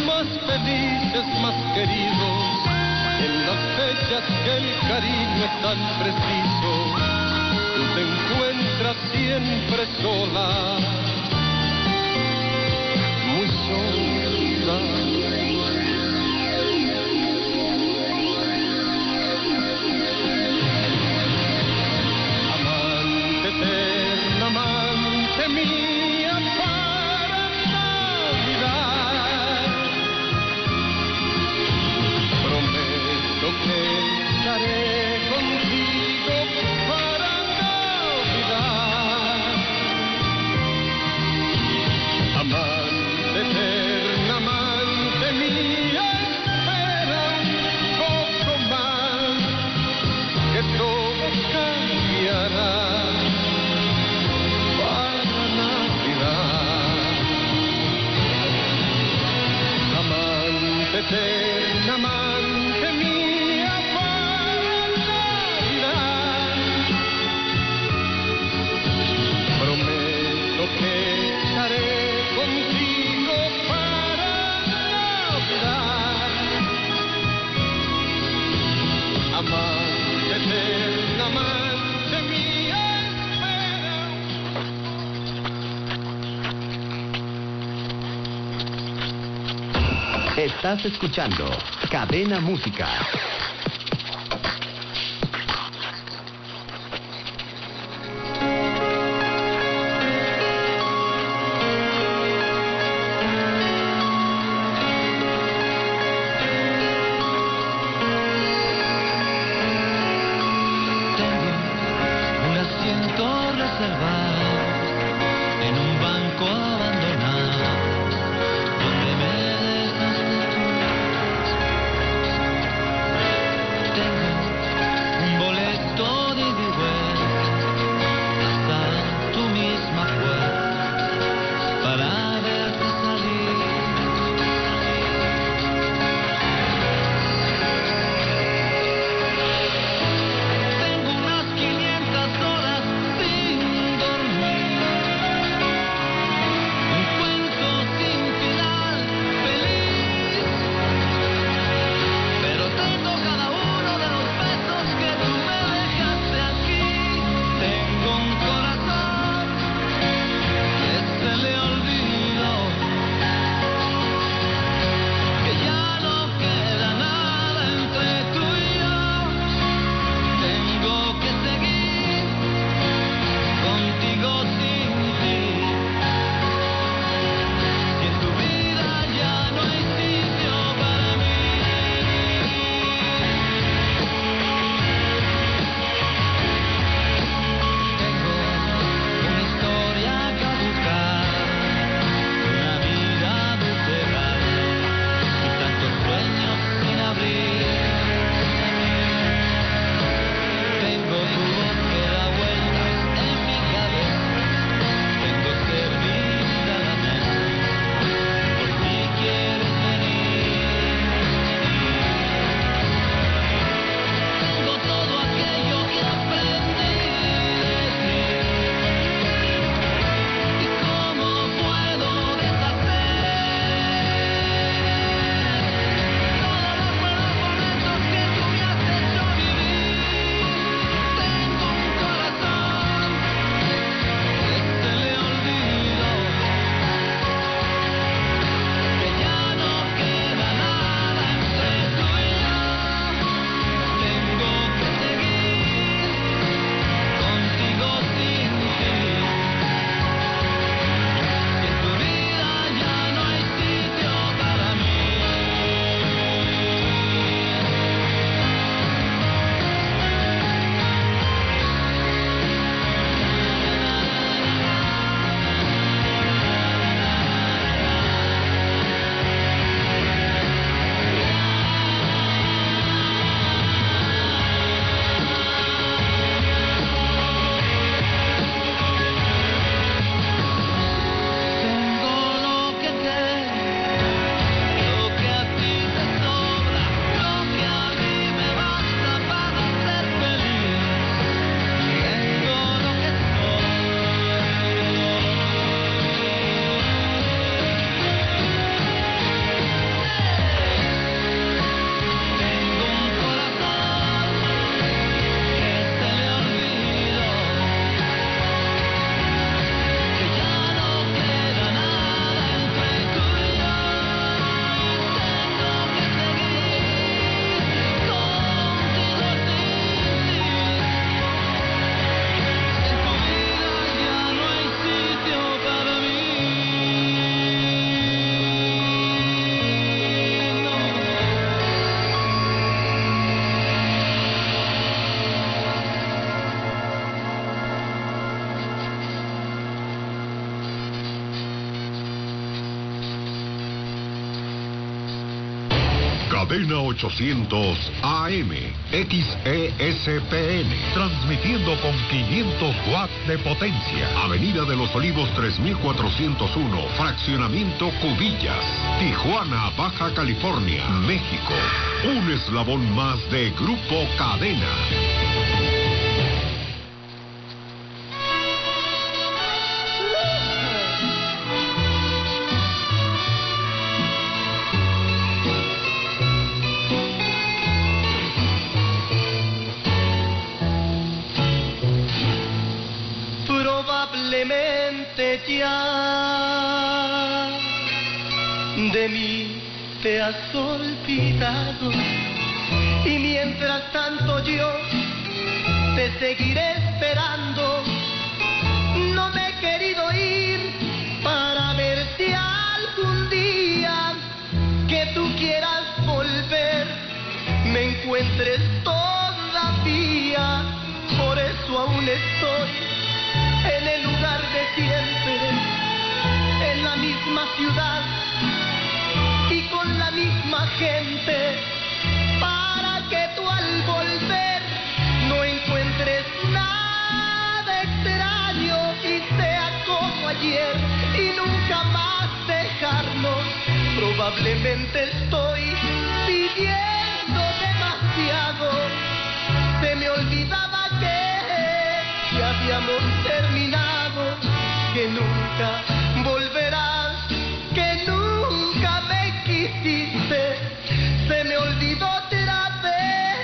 más felices, más queridos, en las fechas que el cariño es tan preciso, tú te encuentras siempre sola, muy sola. Amante eterna, amante mía, para Navidad, prometo que estaré contigo para Navidad. Amante eterna, amante mía, espera un poco más, que todo cambiará para Navidad. Amante eterna, amante mía, para Navidad, prometo que estaré contigo para Navidad. Amante eterna, amante mía, espera. Estás escuchando Cadena Música. Tengo un asiento reservado en un banco abandonado, donde me dejaste tú. Tengo un boleto de ida y vuelta hasta tu misma puerta para verte salir. Tengo unas 500 horas sin dormir. Cadena 800 AM, XESPN, transmitiendo con 500 watts de potencia. Avenida de los Olivos 3401, Fraccionamiento Cubillas, Tijuana, Baja California, México. Un eslabón más de Grupo Cadena. Probablemente ya de mí te has olvidado, y mientras tanto yo te seguiré esperando. No me he querido ir para ver si algún día que tú quieras volver me encuentres todavía. Por eso aún estoy en el lugar de siempre, en la misma ciudad y con la misma gente, para que tú al volver no encuentres nada extraño y sea como ayer y nunca más dejarnos. Probablemente estoy pidiendo demasiado, se me olvidaba que habíamos terminado, que nunca volverás, que nunca me quisiste, se me olvidó otra vez,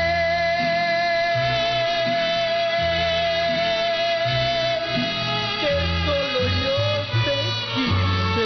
que solo yo te quise.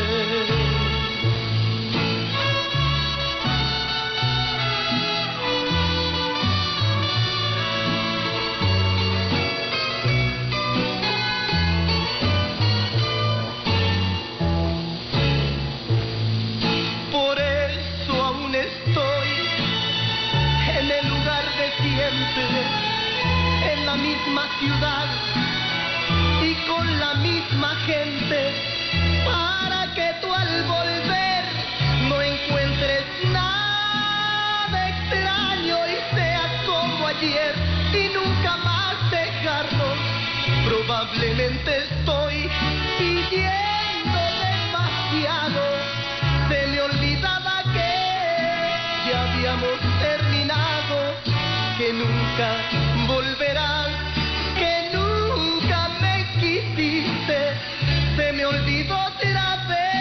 En la misma ciudad y con la misma gente, para que tú al volver no encuentres nada extraño y seas como ayer y nunca más dejarnos. Probablemente estoy pidiendo demasiado, se me olvidaba que ya habíamos terminado, que nunca volverás, que nunca me quisiste, se me olvidó otra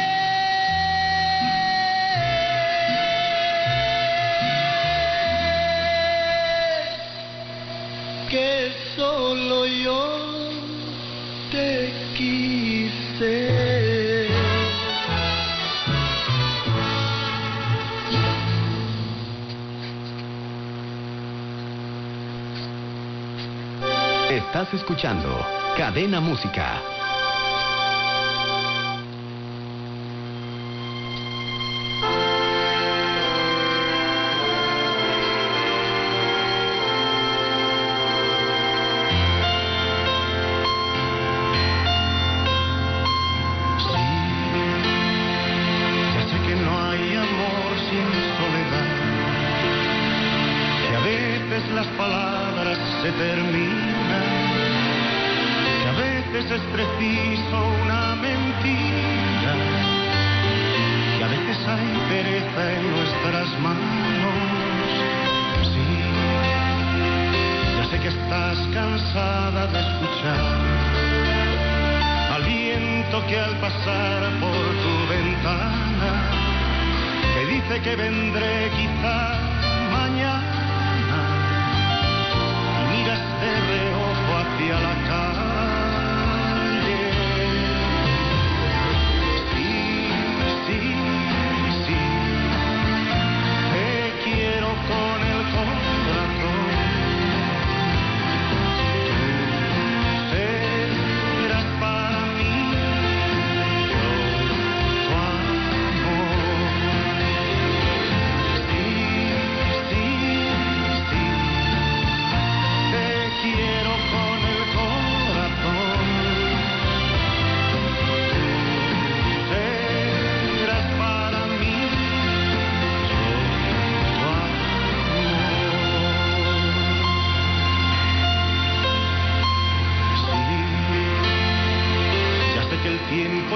vez, que solo yo te quise. Estás escuchando Cadena Música. Las palabras se terminan, que a veces es preciso una mentira, que a veces hay pereza en nuestras manos. Sí, ya sé que estás cansada de escuchar al viento que al pasar por tu ventana te dice que vendré quizá mañana. De reojo hacia la calle. Sí, sí, sí, te quiero con el corazón. Tú serás para mí, yo tu amor. Sí, sí,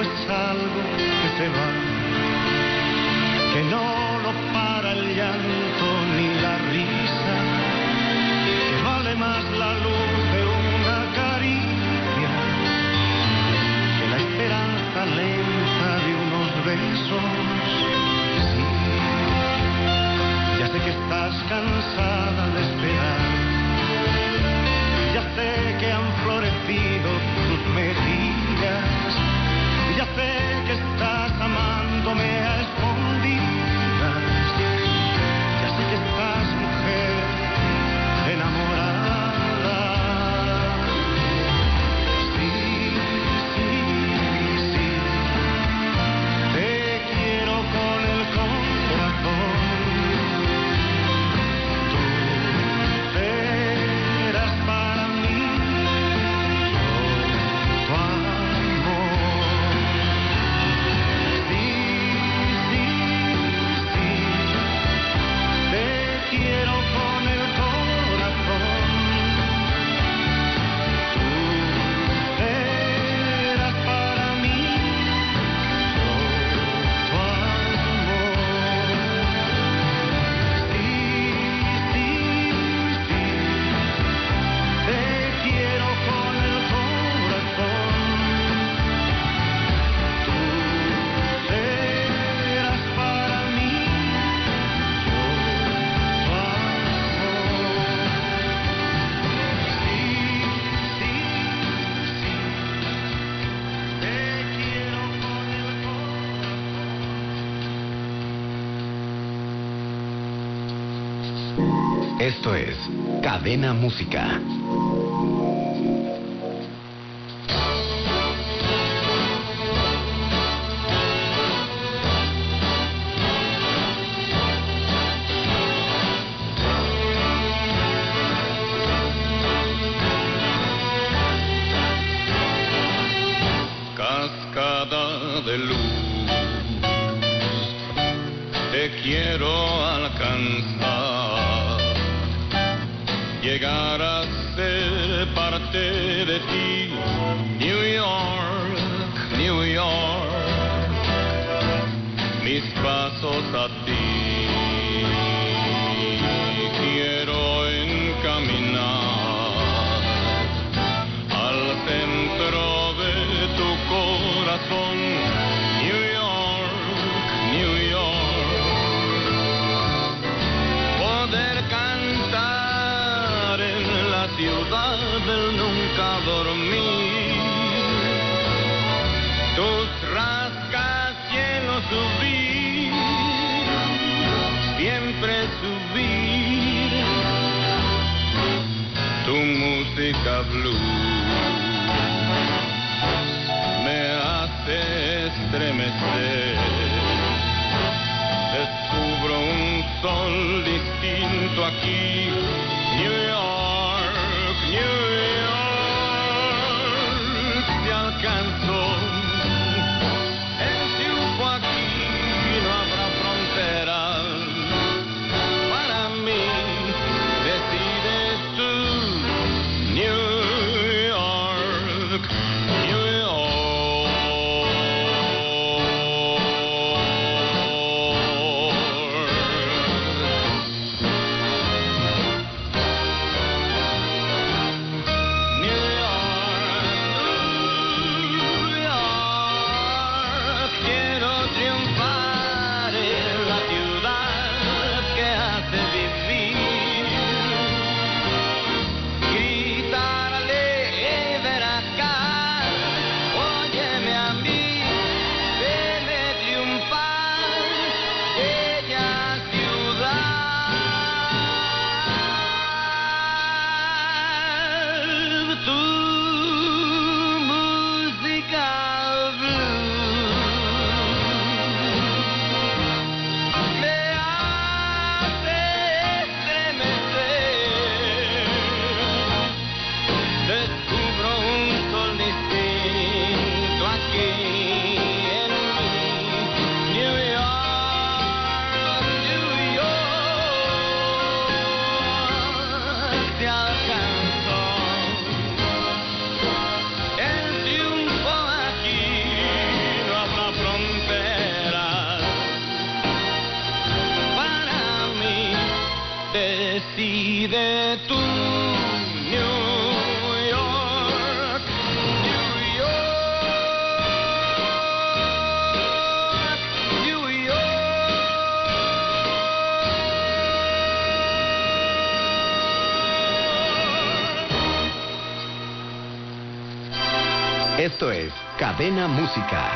es algo que se va, que no lo para el llanto ni la risa, que vale más la luz de una caricia que la esperanza lenta de unos besos. Sí, ya sé que estás cansada de esperar, ya sé que han florecido tus mejillas, ya sé que estás amándome a escondidas, ya sé que estás, mujer, enamorada. Sí, sí, sí, te quiero con el corazón. Tú serás para mí, yo tu amor. Sí, sí, sí, te quiero con el corazón. Tú serás para mí, yo tu amor. Sí, sí, sí, te quiero con el corazón. Tú serás para mí, yo tu amor. Sí, sí, sí, te quiero con el corazón. Esto es Cadena Música. Cascada de luz, te quiero alcanzar, llegar a ser parte de ti. New York, New York, mis pasos a ti quiero encaminar al centro de tu corazón. New York, New York, poder cantar en la ciudad del nunca dormir, tus rascacielos subir, siempre subir, tu música blues me hace estremecer. Descubro un sol distinto aquí. New York, New York, te alcanzo. El triunfo aquí no habrá fronteras. Para mí decides tú. New York, New York. Esto es Cadena Música.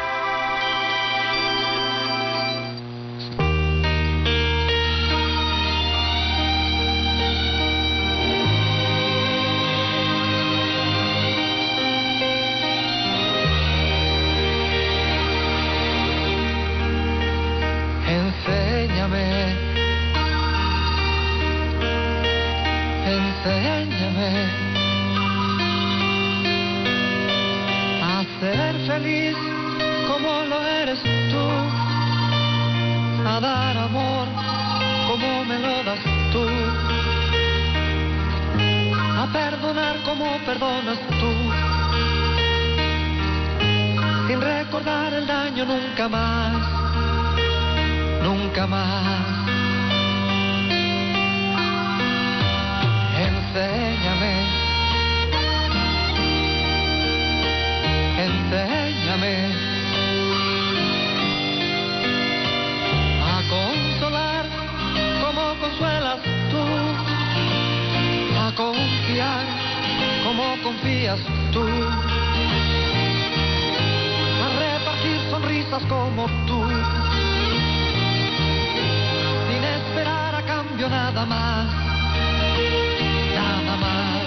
Enséñame a ser feliz como lo eres tú, a dar amor como me lo das tú, a perdonar como perdonas tú, sin recordar el daño nunca más, nunca más. Enséñame, enséñame a consolar como consuelas tú, a confiar como confías tú, a repartir sonrisas como tú, sin esperar a cambio nada más. Nada más.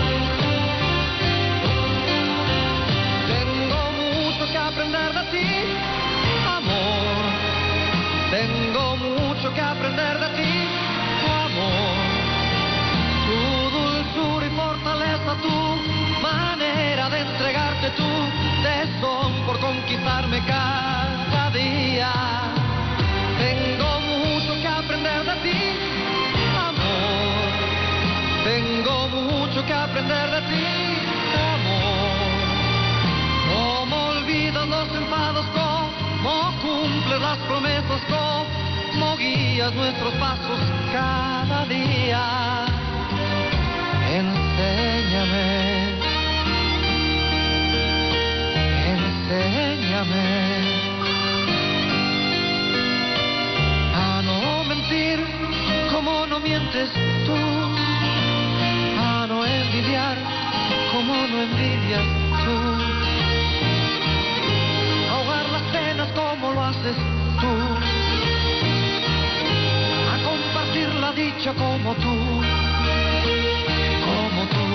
Tengo mucho que aprender de ti, amor. Tengo mucho que aprender de ti, tu amor. Tu dulzura y fortaleza, tu manera de entregarte, tu tesón por conquistarme cada día. Tengo mucho que aprender de ti, amor. Tengo mucho que aprender de ti, amor. Cómo olvidas los enfados, cómo cumples las promesas, cómo guías nuestros pasos cada día. Enséñame, enséñame a no mentir como no mientes tú, a no envidiar como no envidias tú, ahogar las penas como lo haces tú, a compartir la dicha como tú, como tú.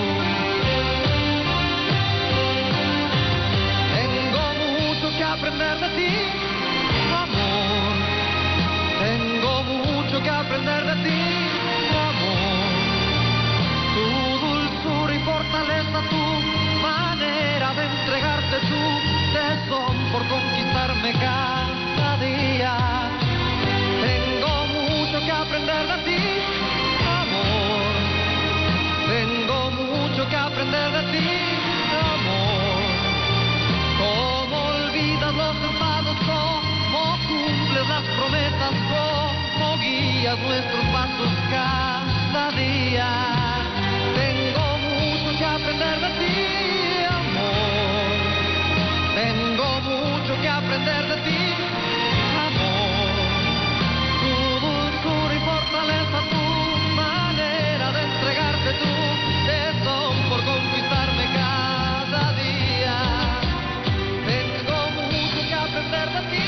Tengo mucho que aprender de ti, amor. Tengo mucho que aprender de ti, amor. Tu dulzura y fortaleza, tu manera de entregarte, tu tesón por conquistarme cada día. Tengo mucho que aprender de ti, amor. Tengo mucho que aprender de ti, amor. Cómo olvidas los enfados, cómo cumples las promesas, cómo guías nuestros pasos cada día. Tengo mucho que aprender de ti, amor. Tengo mucho que aprender de ti, amor. Tu dulzura y fortaleza, tu manera de entregarte, tu tesón por conquistarme cada día. Tengo mucho que aprender de ti.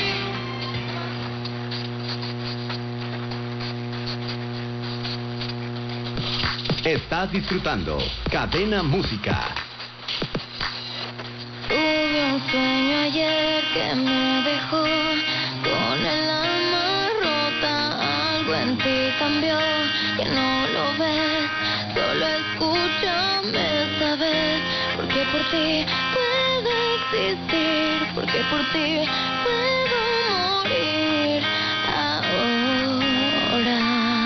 Estás disfrutando Cadena Música. Tuve un sueño ayer que me dejó con el alma rota. Algo en ti cambió, que no lo ves. Solo escúchame esta vez, porque por ti puedo existir, porque por ti puedo morir ahora.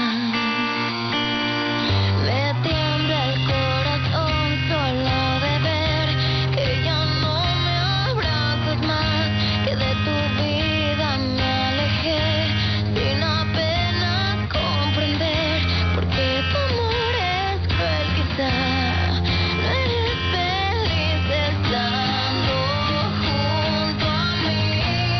Me tiembla el corazón solo de ver que ya no me abrazas más, que de tu vida me alejé sin apenas comprender, porque tu amor es cruel quizá. No eres feliz estando junto a mí.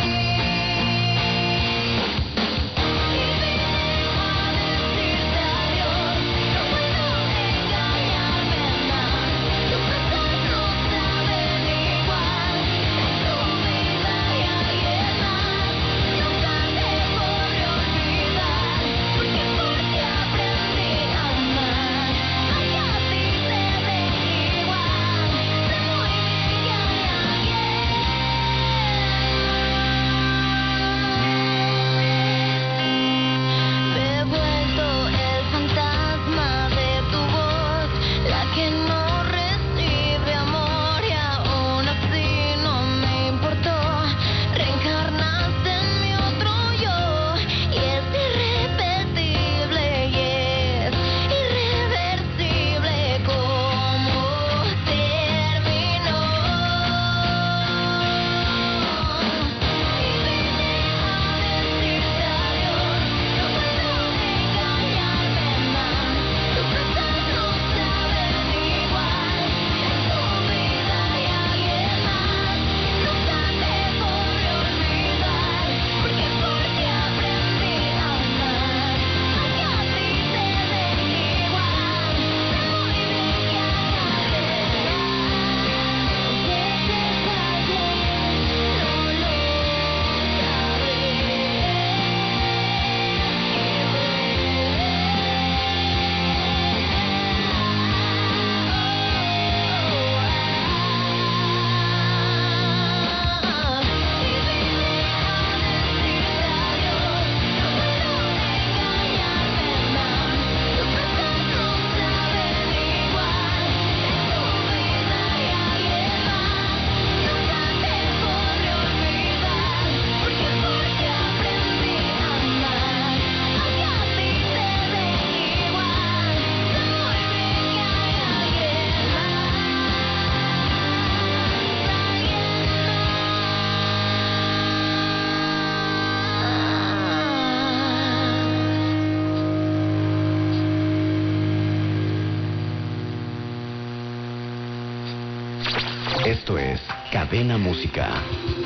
Esto es Cadena Música.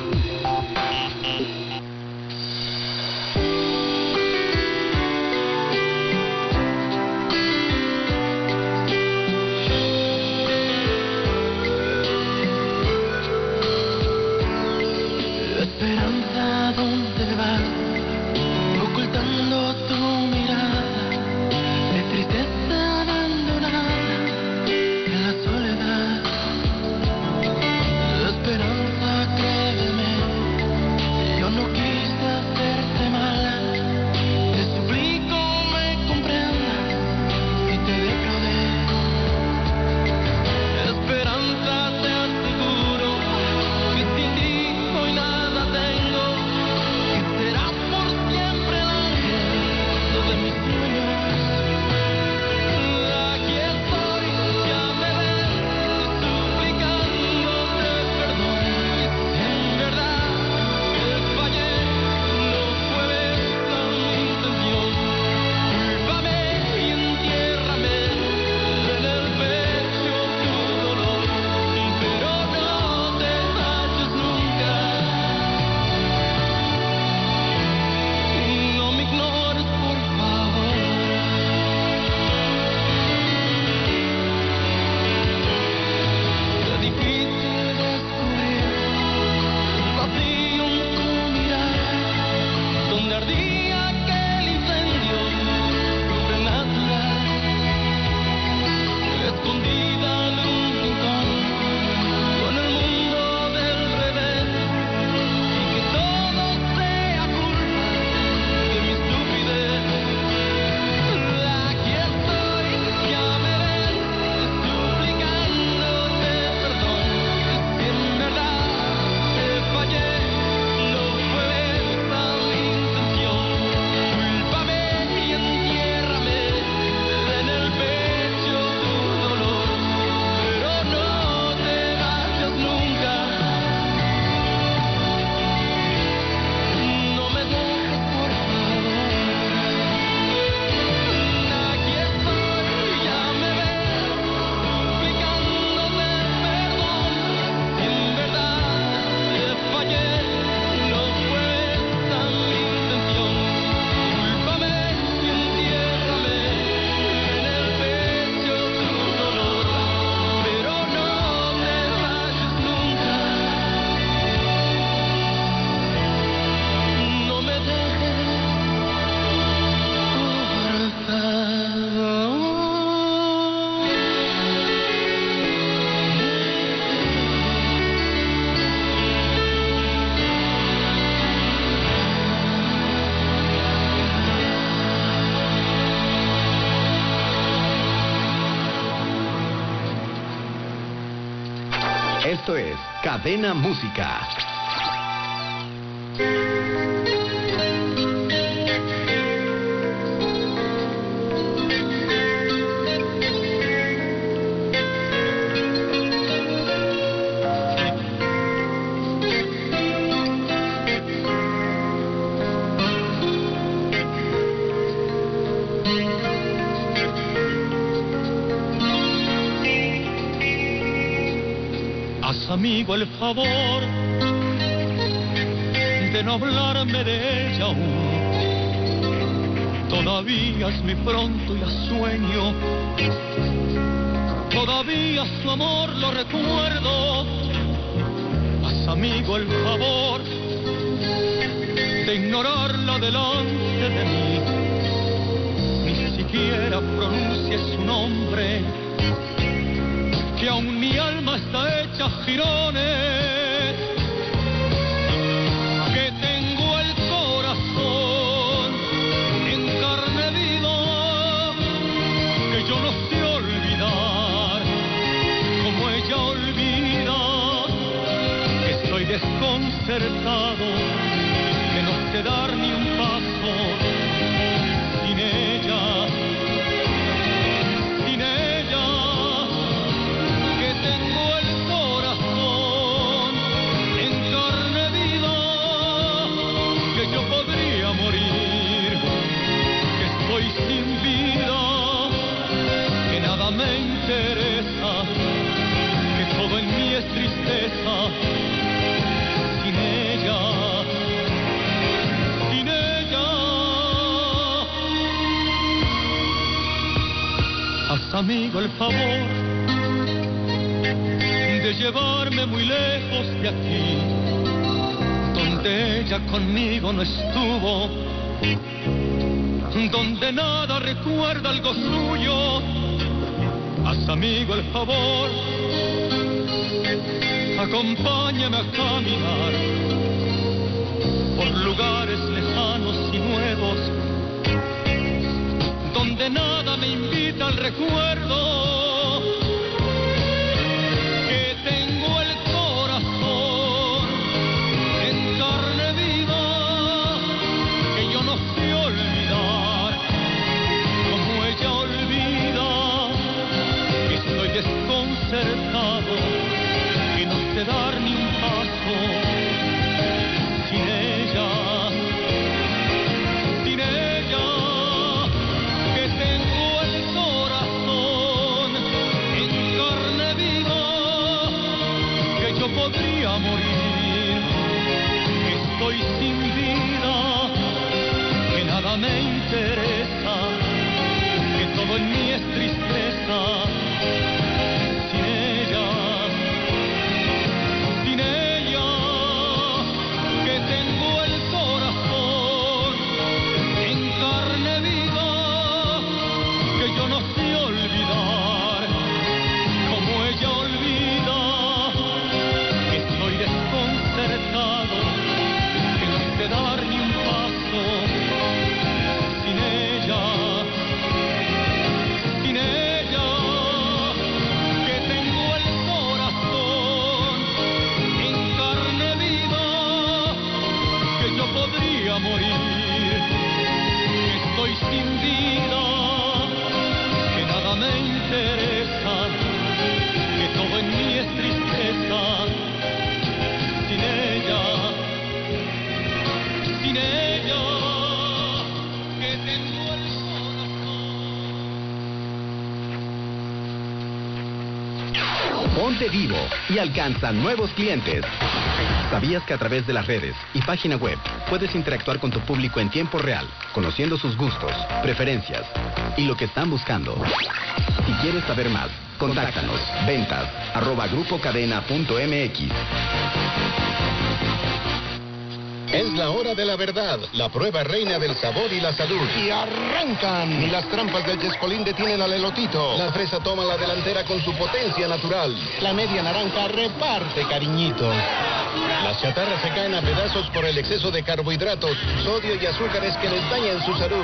Esperanza, ¿dónde vas? Ocultando tu mirada de tristeza abandonada en la soledad. Esperanza, créeme, yo no quise hacerte mal. Te suplico me comprendas si te defraudé. Esperanza, te aseguro que sin ti hoy nada tengo, que serás por siempre el ángel de mis sueños. Aquí estoy, ya me ves, suplicándote perdón. En verdad te fallé, no fue esta mi intención. Cúlpame y entiérrame en el pecho tu dolor, pero no te vayas nunca. No me ignores, por favor. Es difícil descubrir el vacío en tu mirada, donde ardía aquel incendio sobrenatural, escondida en un rincón, con el mundo del revés, y que todo sea culpa de mi estupidez. Aquí estoy, ya me ves, suplicándote perdón. Si en verdad te fallé, no fue esta mi intención. Cúlpame y entiérrame en el pecho tu dolor, pero no te vayas nunca. No me dejes, por favor. Aquí estoy, ya me ves, suplicándote perdón. Si en verdad te fallé, no fue esta mi intención. Cúlpame y entiérrame en el pecho tu dolor, pero no te vayas nunca. No me dejes, por favor. Esto es Cadena Música. Haz, amigo, el favor de no hablarme de ella aún. Todavía es muy pronto y la sueño. Todavía su amor lo recuerdo. Haz, amigo, el favor de ignorarla delante de mí. Ni siquiera pronuncies su nombre, que aún mi alma está hecha jirones, que tengo el corazón en carne viva, que yo no sé olvidar como ella olvida, que estoy desconcertado, que no sé dar ni un paso sin ella, sin ella. Tengo el corazón en carne viva, que yo podría morir, que estoy sin vida, que nada me interesa, que todo en mí es tristeza. haz, amigo, el favor de llevarme muy lejos de aquí, donde ella conmigo no estuvo, donde nada recuerda algo suyo. Haz, amigo, el favor, acompáñame a caminar por lugares lejanos y nuevos, donde nada me invita al recuerdo, que tengo el corazón en carne viva, que yo no sé olvidar como ella olvida, que estoy desconcertado, que no sé dar ni un paso sin ella, que tengo el corazón en carne viva, que yo podría morir, que estoy sin vida, que nada me interesa, que todo en mí es tristeza, sin ella, que tengo el corazón en carne viva, que yo no sé olvidar como ella olvida, que estoy desconcertado, que no sé dar ni un paso sin ella, que tengo el corazón en carne viva, que yo podría morir, que estoy sin vida, que nada me interesa, que todo en mí es tristeza, sin ella, que tengo el corazón. Ponte vivo y alcanza nuevos clientes. ¿Sabías que a través de las redes y página web puedes interactuar con tu público en tiempo real, conociendo sus gustos, preferencias y lo que están buscando? Si quieres saber más, contáctanos. ventas@grupocadena.mx. Es la hora de la verdad, la prueba reina del sabor y la salud. ¡Y arrancan! Y las trampas del Chescolín detienen al elotito. La fresa toma la delantera con su potencia natural. La media naranja reparte cariñito. Las chatarras se caen a pedazos por el exceso de carbohidratos, sodio y azúcares que les dañan su salud.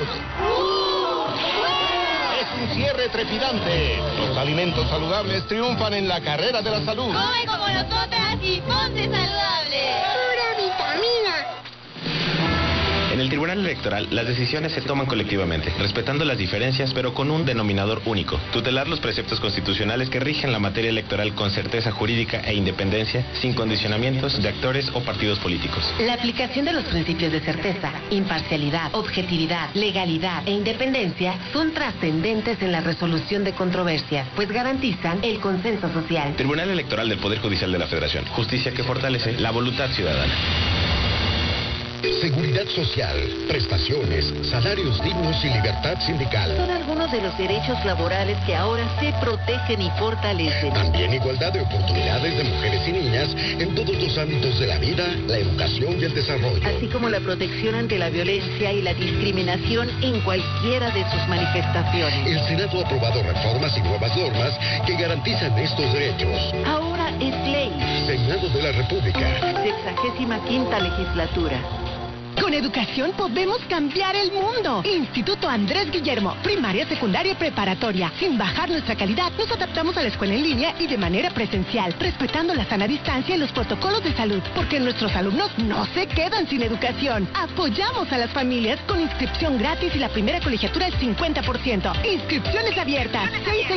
Es un cierre trepidante. Los alimentos saludables triunfan en la carrera de la salud. Come como nosotras y ponte saludable. Pura vitamina. En el Tribunal Electoral, las decisiones se toman colectivamente, respetando las diferencias, pero con un denominador único: tutelar los preceptos constitucionales que rigen la materia electoral con certeza jurídica e independencia, sin condicionamientos de actores o partidos políticos. La aplicación de los principios de certeza, imparcialidad, objetividad, legalidad e independencia son trascendentes en la resolución de controversias, pues garantizan el consenso social. Tribunal Electoral del Poder Judicial de la Federación. Justicia que fortalece la voluntad ciudadana. Seguridad social, prestaciones, salarios dignos y libertad sindical. Son algunos de los derechos laborales que ahora se protegen y fortalecen. También igualdad de oportunidades de mujeres y niñas en todos los ámbitos de la vida, la educación y el desarrollo. Así como la protección ante la violencia y la discriminación en cualquiera de sus manifestaciones. El Senado ha aprobado reformas y nuevas normas que garantizan estos derechos. Ahora es ley. Senado de la República. 65ª legislatura. Con educación podemos cambiar el mundo. Instituto Andrés Guillermo, primaria, secundaria y preparatoria. Sin bajar nuestra calidad, nos adaptamos a la escuela en línea y de manera presencial, respetando la sana distancia y los protocolos de salud, porque nuestros alumnos no se quedan sin educación. Apoyamos a las familias con inscripción gratis y la primera colegiatura al 50%. Inscripciones abiertas.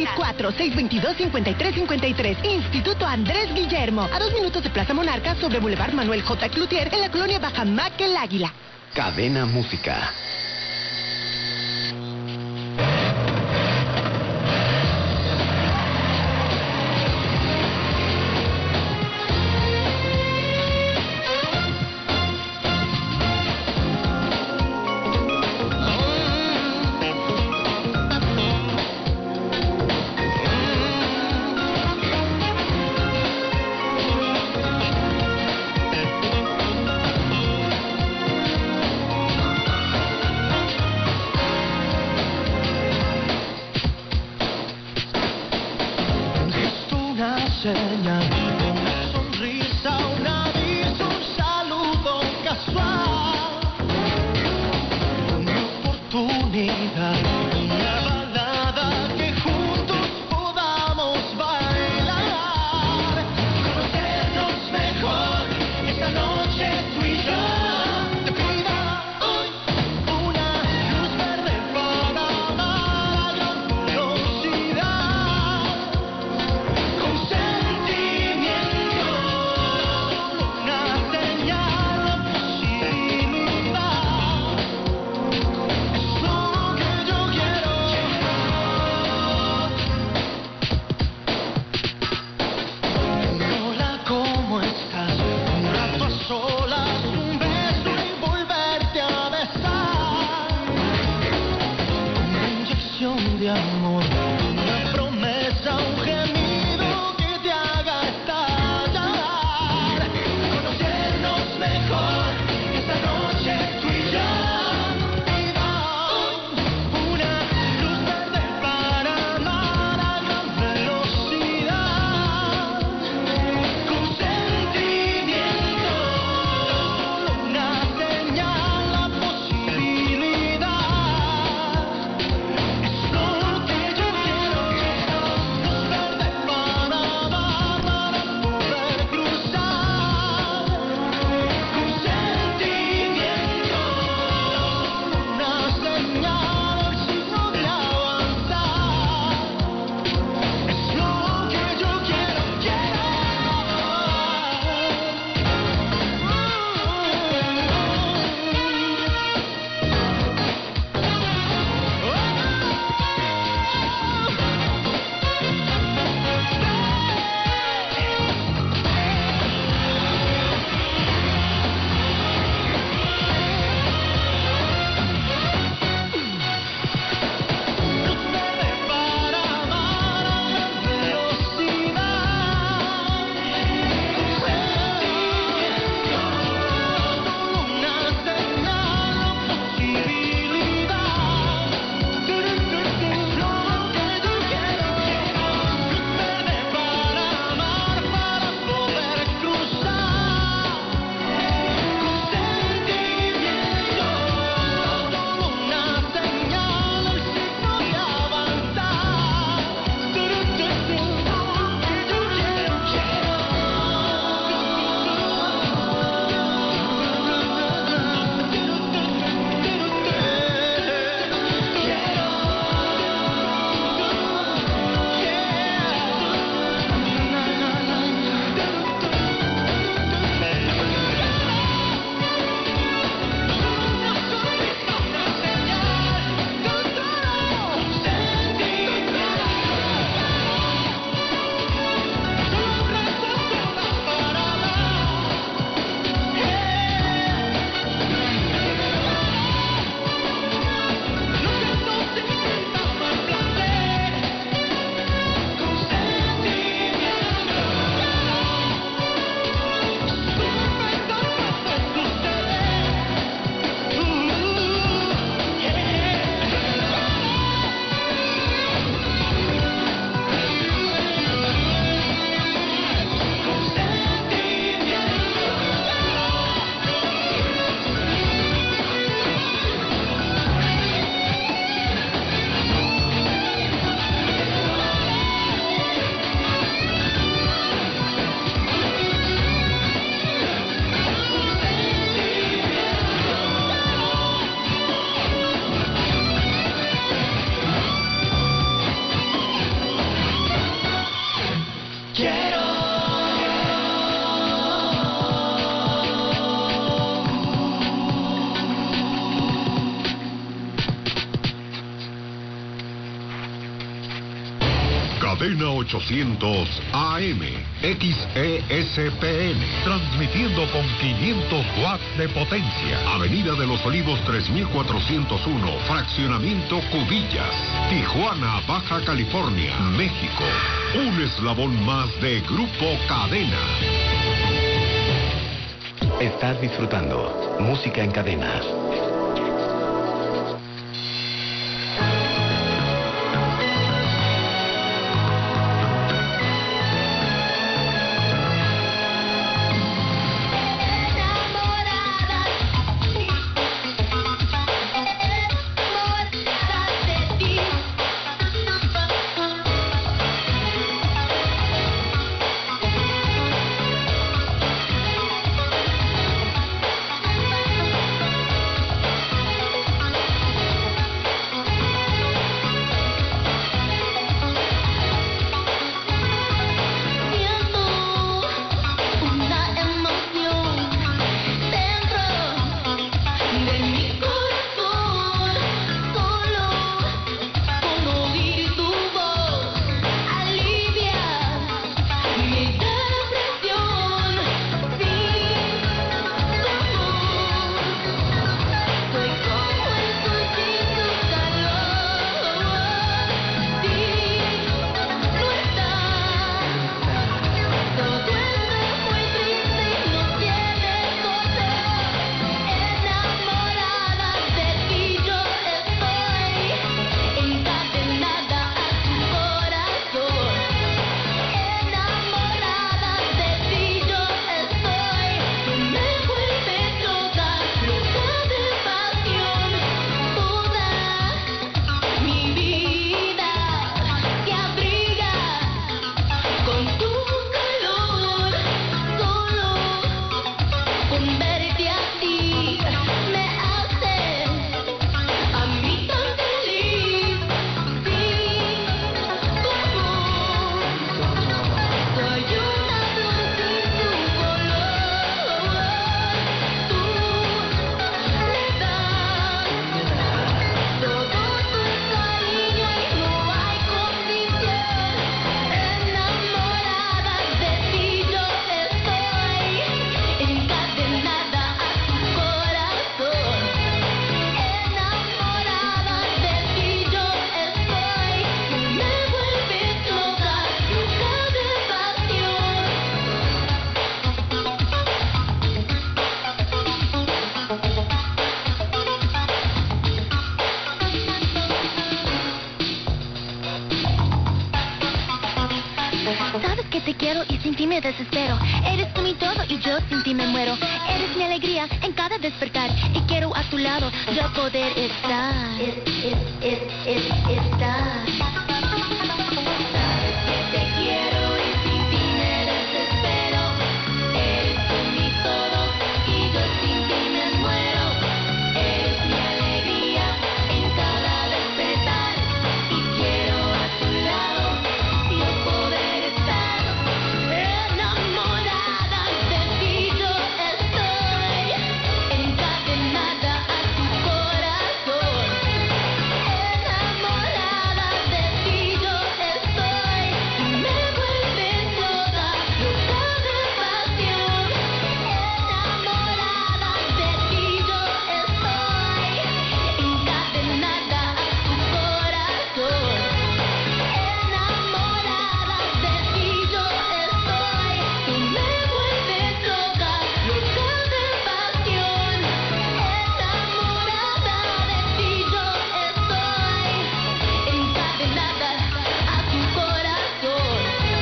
664-622-5353. Instituto Andrés Guillermo. A 2 minutos de Plaza Monarca, sobre Boulevard Manuel J. Cloutier, en la colonia Bajamac, El Águila. Cadena Música. señal, una sonrisa, un aviso, un saludo casual, una oportunidad, una balada que juntos podamos bailar, conocernos mejor esta noche tú y yo. Te pido hoy una luz verde para amar a gran velocidad, con sentimiento, una señal, la posibilidad, es lo que yo quiero. Hola, ¿cómo estás? Un rato a solas, un beso y volverte a besar, una inyección de amor, una promesa, un gemido que te haga estallar, conocernos mejor esta noche tú y yo. Una luz verde para amar a gran velocidad, con sentimiento, una señal, la posibilidad, es lo que yo quiero. Luz verde para amar, para poder cruzar, con sentimiento, una señal, el signo de avanzar, es lo que yo quiero, luz verde para amar a gran velocidad, con sentimiento, una señal, la posibilidad, es lo que yo quiero. Luz verde para amar, para poder cruzar, con sentimiento, una señal, el signo de avanzar, es lo que yo Cadena 800 AM, XESPN, transmitiendo con 500 watts de potencia. Avenida de los Olivos 3401, Fraccionamiento Cubillas, Tijuana, Baja California, México. Un eslabón más de Grupo Cadena. Estás disfrutando Música en Cadena. quiero y sin ti me desespero. Eres tú mi todo y yo sin ti me muero. Eres mi alegría en cada despertar y quiero a tu lado yo poder estar. Estar. Sabes que te quiero y sin ti me desespero. Eres tú mi todo y yo sin ti me muero. Eres mi alegría en cada despertar y quiero a tu lado yo poder estar. Enamorada de ti yo estoy, encadenada a tu corazón. Enamorada de ti yo estoy, tú me vuelves loca, loca de pasión. Enamorada de ti yo estoy, encadenada a tu corazón. Enamorada de ti yo estoy, tú me vuelves loca, loca de pasión. Enamorada de ti yo estoy, encadenada a tu corazón.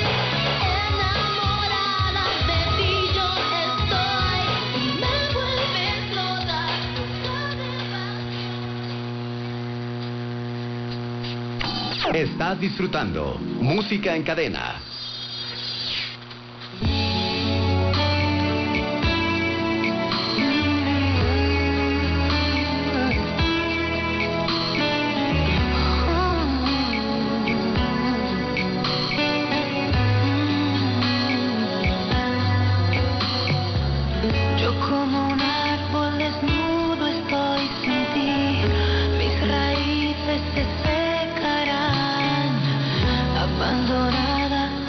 Enamorada de ti yo estoy, tú me vuelves loca, loca de pasión. Estás disfrutando Música en Cadena. Yo como un árbol desnudo estoy sin ti, mis raíces se secarán, abandonada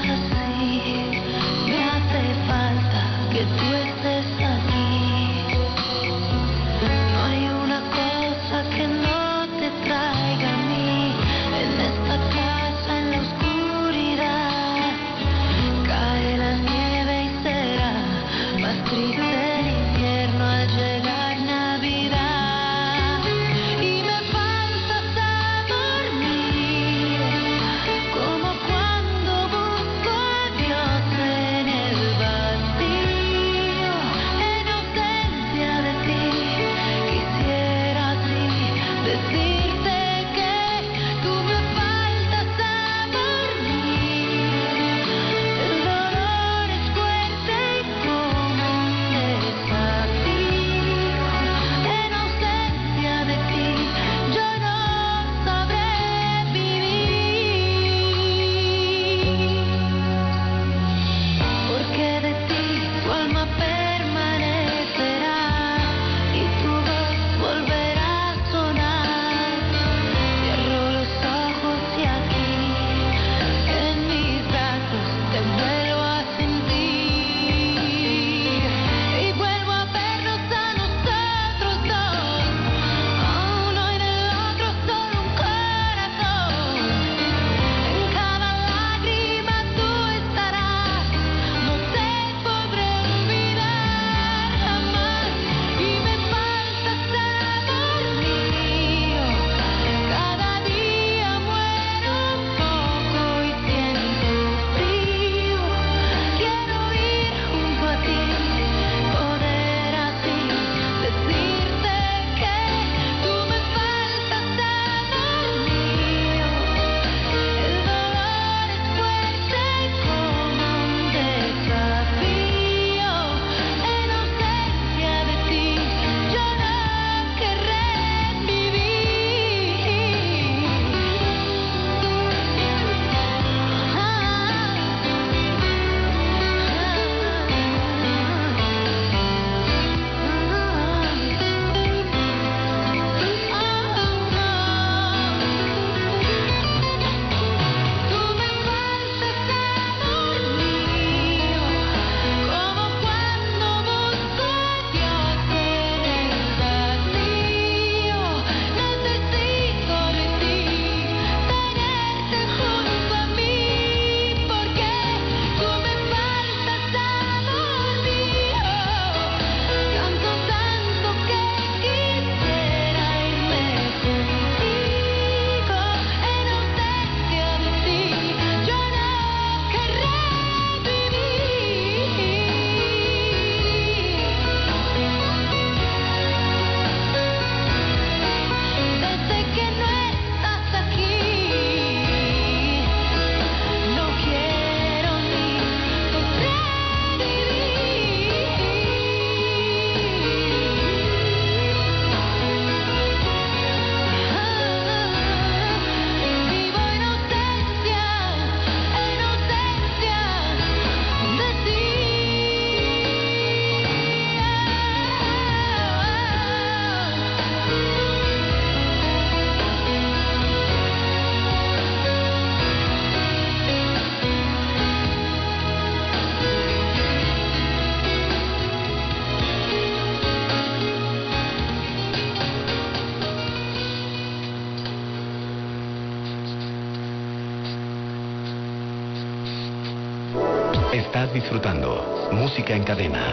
Estás disfrutando Música en Cadena.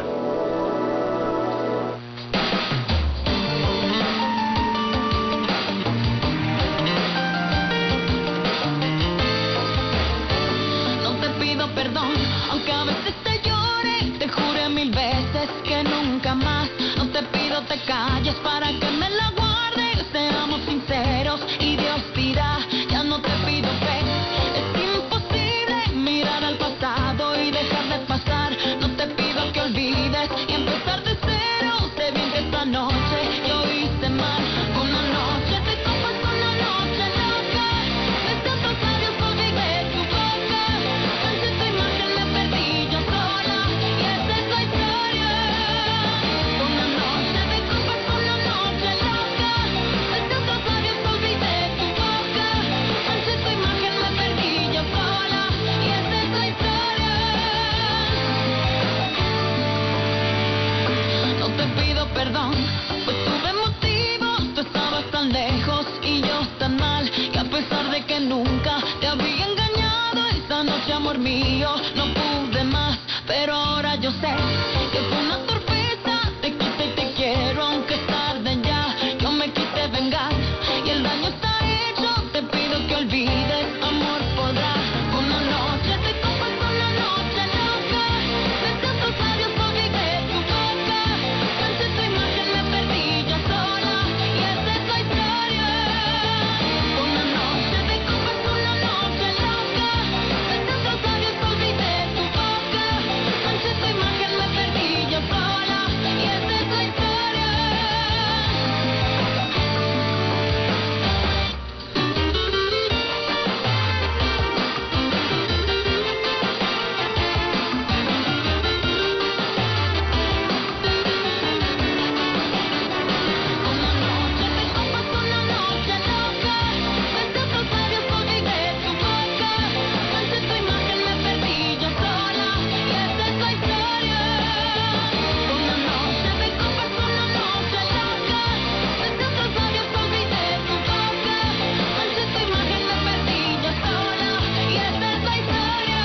No te pido perdón, aunque a veces te llore, te jure 1000 veces que nunca más. No te pido te calles para que me la guardes, seamos sinceros y Dios dirá. Ya no te pido fe, es imposible mirar al pasado y dejar de pasar. No te pido que olvides y empezar de cero. Sé bien que esta noche yo hice mal. Una noche de copas, una noche loca. Besé tus labios, olvidé tu boca. Cansé tu imagen, me perdí yo sola. Y esa es la historia. Una noche de copas, una noche loca. Besé tus labios, olvidé tu boca. Cansé tu imagen, me perdí yo sola. Y esa es la historia. No te pido perdón, pues tuve motivos. Tú estabas tan lejos y yo tan mal. Y a pesar de que nunca te había engañado, esta noche, amor mío, no pude más. Pero ahora yo sé que fue una torpeza. Te quité y te quiero, aunque es tarde ya. Yo me quise vengar y el daño está hecho. Te pido que olvides, amor podrá. Una noche de copas, una noche loca. Besé tus labios, olvidé tu boca. Cansé tu imagen, me perdí yo sola. Y esa es la historia. Una noche de copas, una noche loca. Besé tus labios, olvidé tu boca. Cansé tu imagen, me perdí yo sola. Y esa es la historia. Una noche de copas, una noche loca. Besé tus labios, olvidé tu boca. Cansé tu imagen, me perdí yo sola. Y esa es la historia. Una noche de copas, una noche loca. Besé tus labios, olvidé tu boca. Cansé tu imagen, me perdí yo sola. Y esa es la historia.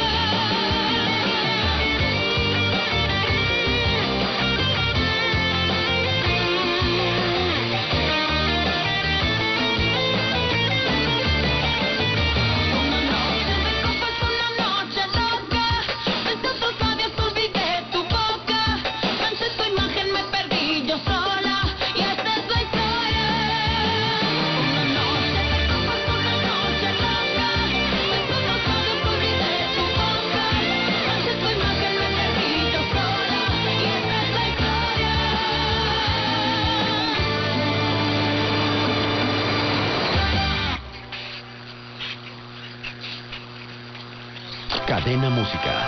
Una noche de copas, una noche loca. Besé tus labios, olvidé tu boca. Cansé tu imagen, me perdí yo sola. Y esta es la historia. Una noche de copas, una noche loca. Besé tus labios, olvidé tu boca. Cansé tu imagen, me perdí yo sola. Y esta es la historia. Cadena Música.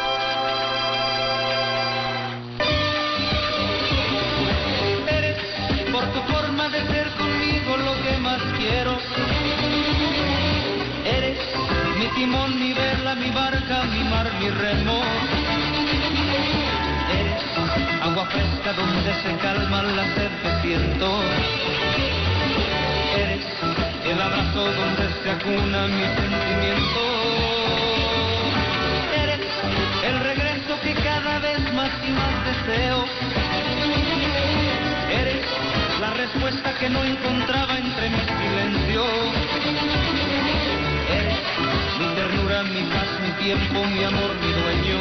Eres por tu forma de ser conmigo lo que más quiero. Eres mi timón, mi vela, mi barca, mi mar, mi remo. Eres agua fresca donde se calma la sed que siento. Eres el abrazo donde se acuna mi sentimiento. Eres el regreso que cada vez más y más deseo. Eres la respuesta que no encontraba entre mi silencio. Eres mi ternura, mi paz, mi tiempo, mi amor, mi dueño.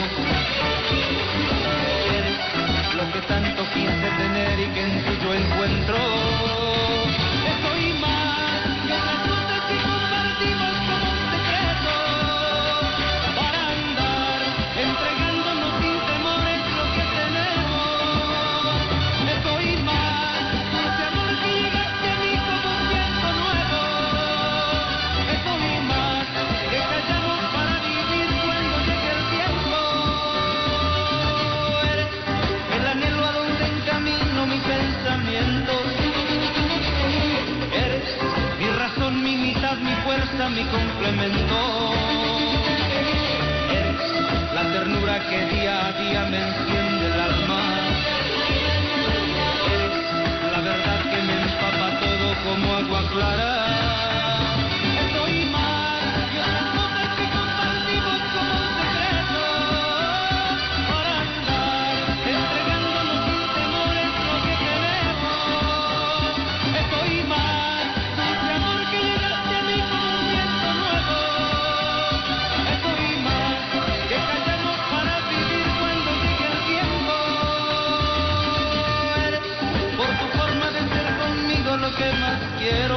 Eres lo que tanto quise tener y que en ti yo encuentro. Eso y más que las notas que compartimos como un secreto. Para andar entregándonos sin temores lo que tenemos. Eso y más, ese amor que llegaste a mí como un viento nuevo. Eso y más, que callamos para vivir cuando llegue el tiempo. Eres el anhelo a donde encamino mi pensamiento. Eres mi razón, mi mitad, mi fuerza, mi complemento. Eres la ternura que día a día me enciende el alma. Eres la verdad que me empapa todo como agua clara. Eso y más, y otras cosas que compartimos como un secreto. que más quiero.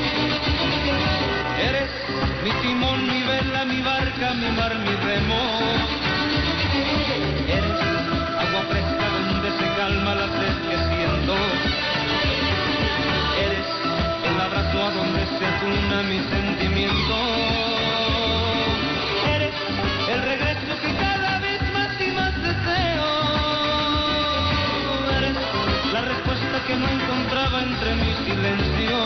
Eres mi timón, mi vela, mi barca, mi mar, mi remo. Eres agua fresca donde se calma la sed que siento. Eres el abrazo a donde se atuna mi sentimiento. Eres el regreso que cada vez más y más deseo. Eres la respuesta que no encontraba entre mi silencio.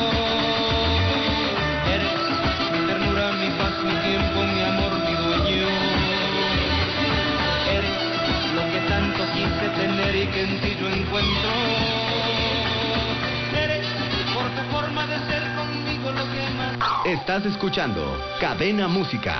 Eres mi ternura, mi paz, mi tiempo, mi amor, mi dueño. Eres lo que tanto quise tener y que en ti yo encuentro. Eres por tu forma de ser conmigo lo que más. Estás escuchando Cadena Música.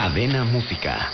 Cadena Música.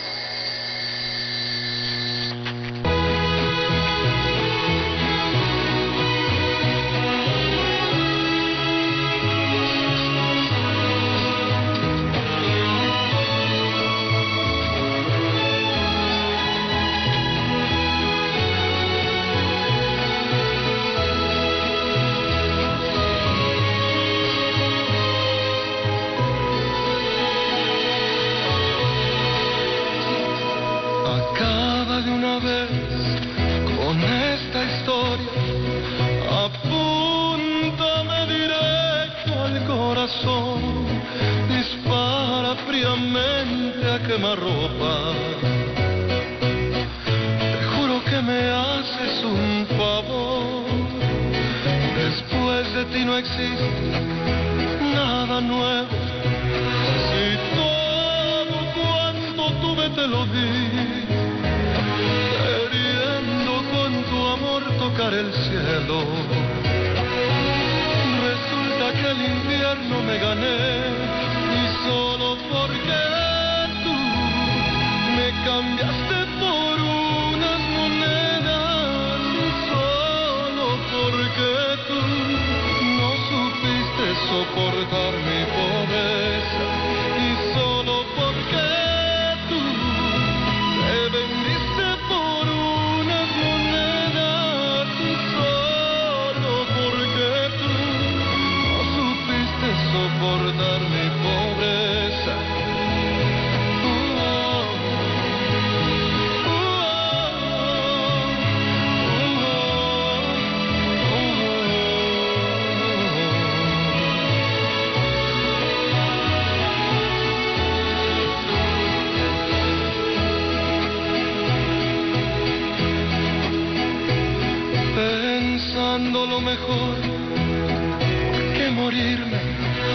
Dispara fríamente a quemarropa. Te juro que me haces un favor. Después de ti no existe nada nuevo. Si todo cuanto tuve te lo di, queriendo con tu amor tocar el cielo. Resulta que el invierno me gané y solo porque tú me cambiaste por unas monedas, y solo porque tú no supiste soportar mi pobreza, y solo porque tú me vendiste por unas monedas, y solo porque tú soportar mi pobreza. Pensando lo mejor que morirme.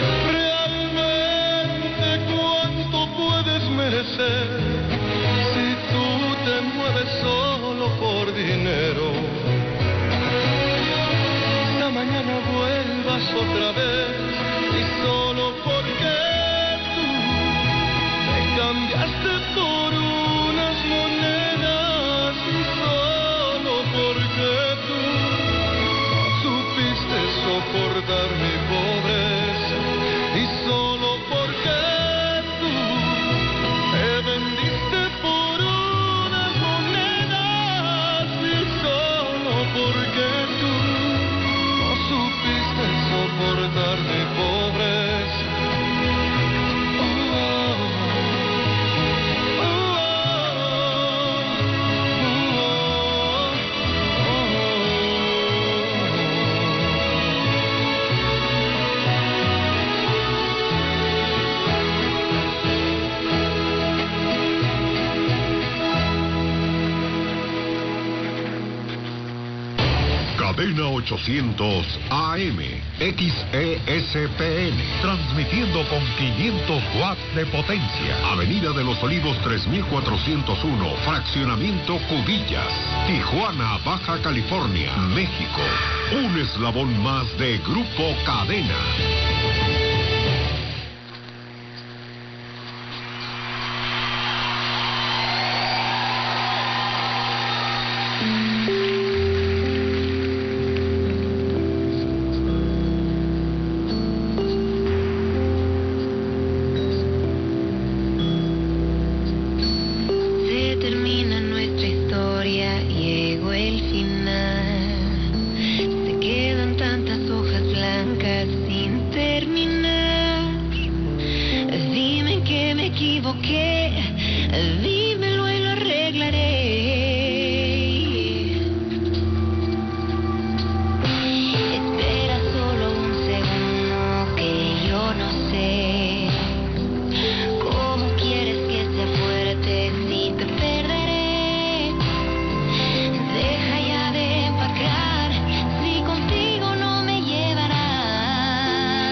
Si tú te mueves solo por dinero, esta mañana vuelvas otra vez, y solo porque tú me cambiaste por unas monedas, y solo porque tú no supiste soportar mi pobreza, y solo porque vendiste por unas monedas, y solo porque tú no supiste soportar mi pobreza. Cadena 800 AM, XESPN, transmitiendo con 500 watts de potencia. Avenida de los Olivos 3401, Fraccionamiento Cubillas, Tijuana, Baja California, México. Un eslabón más de Grupo Cadena.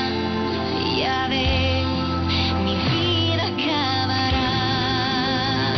Ya ves, mi vida acabará.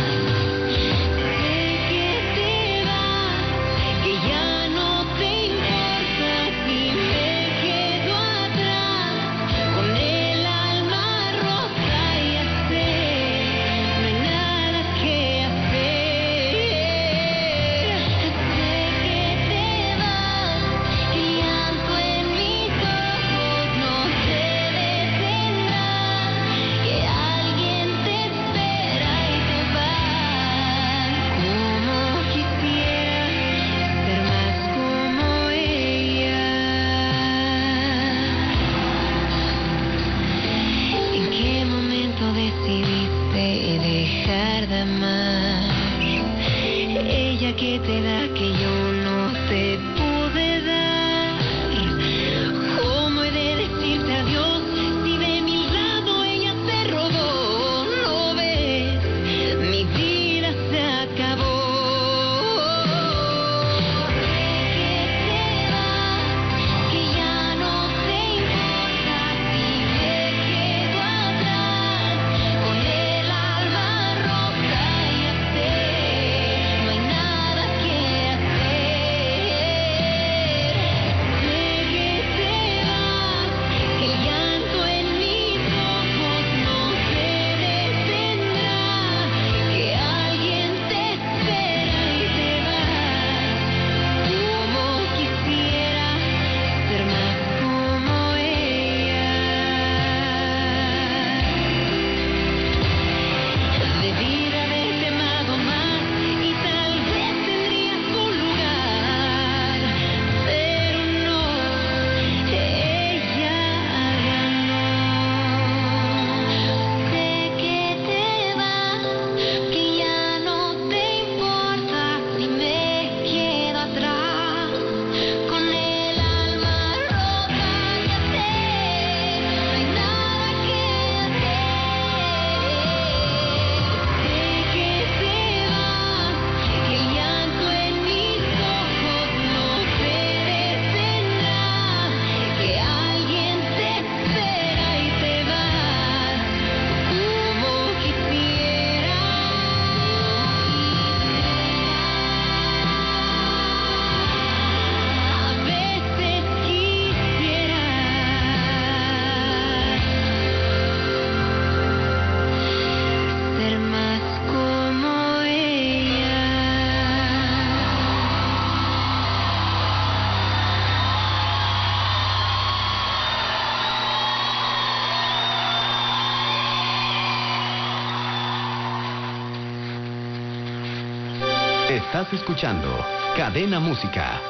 de mar. Ella que te da que yo no te pude dar. ¿Cómo he de decirte adiós si de mi lado ella te robó? ¿No ves? Mi vida se acabó. Estás escuchando Cadena Música.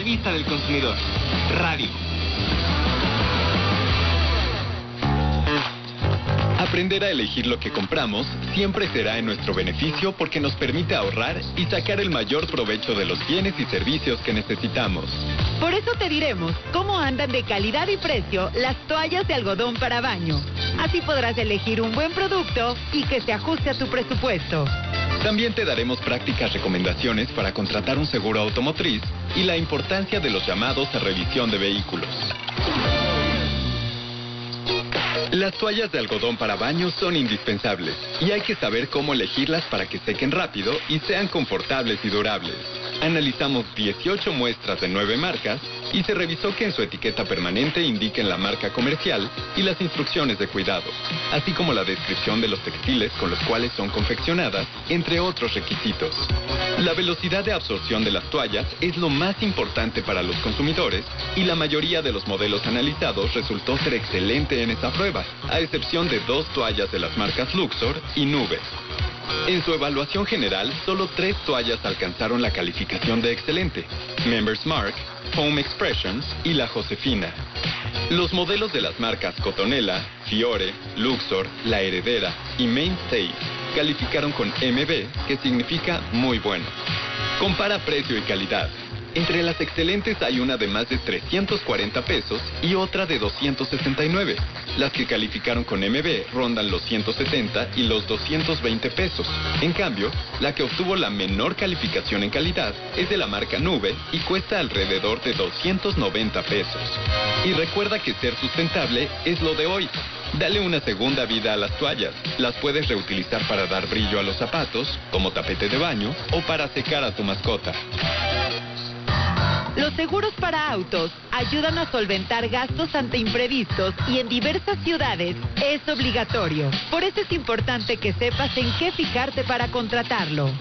revista del consumidor. Radio. Aprender a elegir lo que compramos siempre será en nuestro beneficio porque nos permite ahorrar y sacar el mayor provecho de los bienes y servicios que necesitamos. Por eso te diremos cómo andan de calidad y precio las toallas de algodón para baño. Así podrás elegir un buen producto y que se ajuste a tu presupuesto. También te daremos prácticas recomendaciones para contratar un seguro automotriz y la importancia de los llamados a revisión de vehículos. Las toallas de algodón para baño son indispensables y hay que saber cómo elegirlas para que sequen rápido y sean confortables y durables. Analizamos 18 muestras de 9 marcas y se revisó que en su etiqueta permanente indiquen la marca comercial y las instrucciones de cuidado, así como la descripción de los textiles con los cuales son confeccionadas, entre otros requisitos. La velocidad de absorción de las toallas es lo más importante para los consumidores y la mayoría de los modelos analizados resultó ser excelente en esa prueba, a excepción de 2 toallas de las marcas Luxor y Nube. En su evaluación general, solo 3 toallas alcanzaron la calificación de excelente: Members Mark, Home Expressions y la Josefina. Los modelos de las marcas Cotonella, Fiore, Luxor, La Heredera y Mainstay calificaron con MB, que significa muy bueno. Compara precio y calidad. Entre las excelentes hay una de más de 340 pesos y otra de 269. Las que calificaron con MB rondan los 170 y los 220 pesos. En cambio, la que obtuvo la menor calificación en calidad es de la marca Nube y cuesta alrededor de 290 pesos. Y recuerda que ser sustentable es lo de hoy. Dale una segunda vida a las toallas. Las puedes reutilizar para dar brillo a los zapatos, como tapete de baño o para secar a tu mascota. Los seguros para autos ayudan a solventar gastos ante imprevistos y en diversas ciudades es obligatorio. Por eso es importante que sepas en qué fijarte para contratarlo.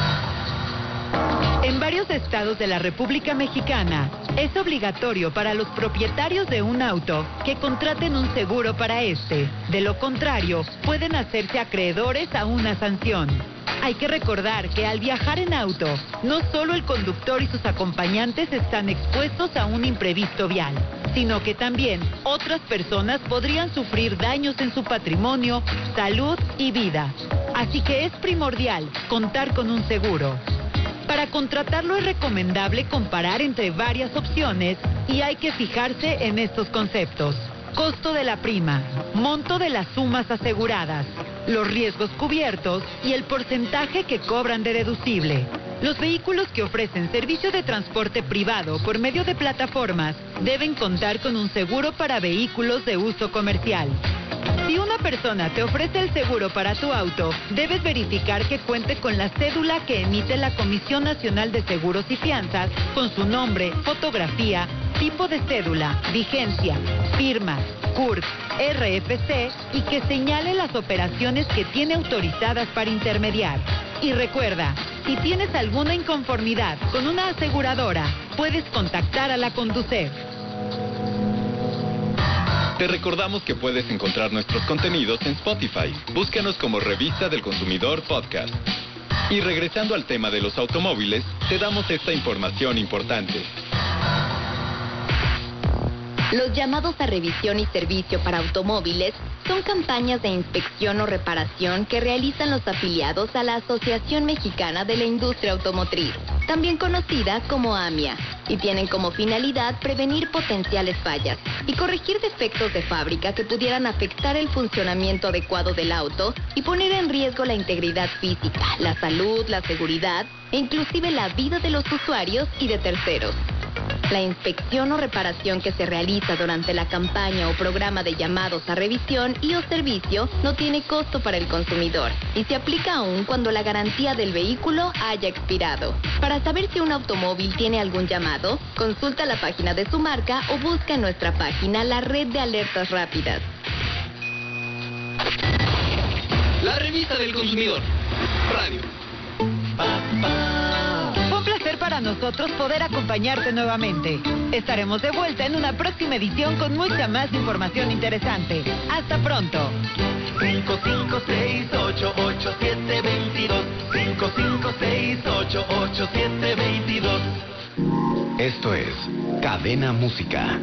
En varios estados de la República Mexicana es obligatorio para los propietarios de un auto que contraten un seguro para este. De lo contrario, pueden hacerse acreedores a una sanción. Hay que recordar que al viajar en auto, no solo el conductor y sus acompañantes están expuestos a un imprevisto vial, sino que también otras personas podrían sufrir daños en su patrimonio, salud y vida. Así que es primordial contar con un seguro. Para contratarlo es recomendable comparar entre varias opciones y hay que fijarse en estos conceptos: costo de la prima, monto de las sumas aseguradas, los riesgos cubiertos y el porcentaje que cobran de deducible. Los vehículos que ofrecen servicio de transporte privado por medio de plataformas deben contar con un seguro para vehículos de uso comercial. Si una persona te ofrece el seguro para tu auto, debes verificar que cuente con la cédula que emite la Comisión Nacional de Seguros y Fianzas, con su nombre, fotografía, tipo de cédula, vigencia, firma, CURP, RFC y que señale las operaciones que tiene autorizadas para intermediar. Y recuerda, si tienes alguna inconformidad con una aseguradora, puedes contactar a la Conducef. Te recordamos que puedes encontrar nuestros contenidos en Spotify. Búscanos como Revista del Consumidor Podcast. Y regresando al tema de los automóviles, te damos esta información importante. Los llamados a revisión y servicio para automóviles son campañas de inspección o reparación que realizan los afiliados a la Asociación Mexicana de la Industria Automotriz, también conocida como AMIA, y tienen como finalidad prevenir potenciales fallas y corregir defectos de fábrica que pudieran afectar el funcionamiento adecuado del auto y poner en riesgo la integridad física, la salud, la seguridad e inclusive la vida de los usuarios y de terceros. La inspección o reparación que se realiza durante la campaña o programa de llamados a revisión y o servicio no tiene costo para el consumidor y se aplica aún cuando la garantía del vehículo haya expirado. Para saber si un automóvil tiene algún llamado, consulta la página de su marca o busca en nuestra página la red de alertas rápidas. La Revista del Consumidor. Radio. Fue un placer para nosotros poder acompañarte nuevamente. Estaremos de vuelta en una próxima edición con mucha más información interesante. Hasta pronto. 55688722 55688722 Esto es Cadena Música.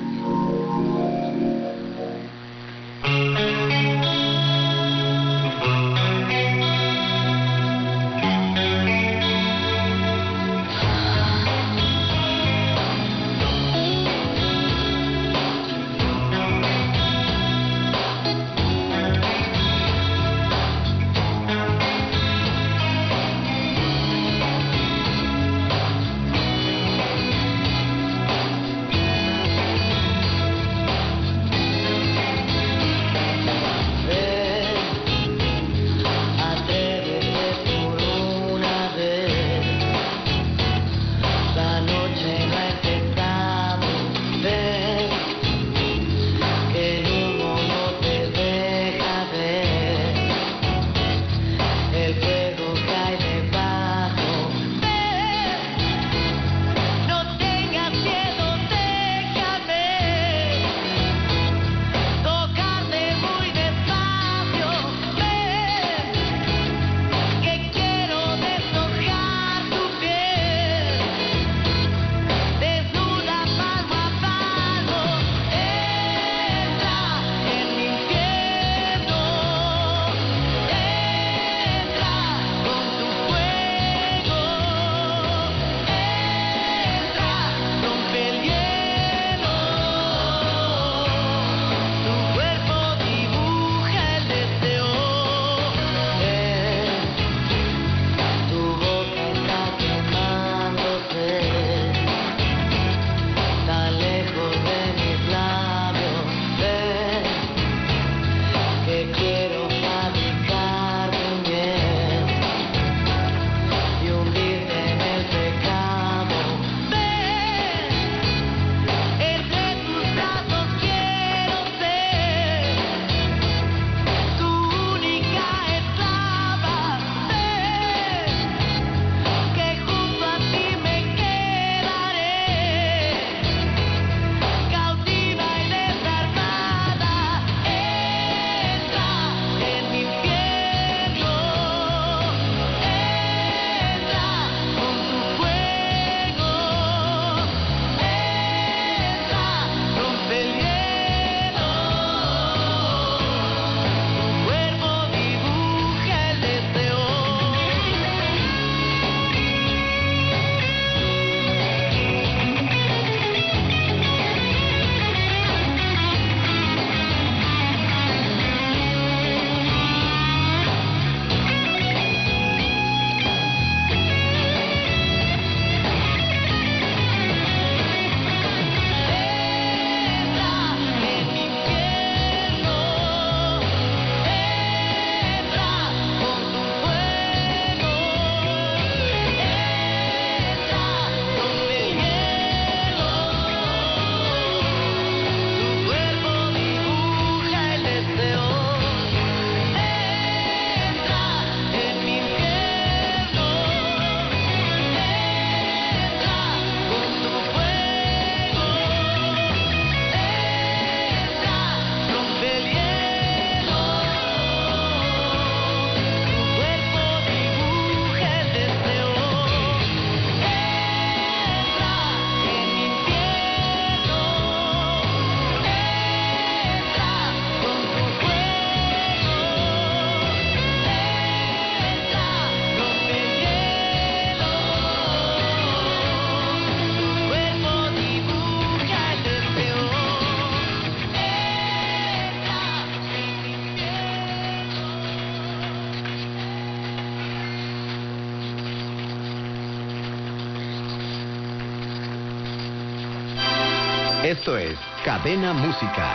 Esto es Cadena Música.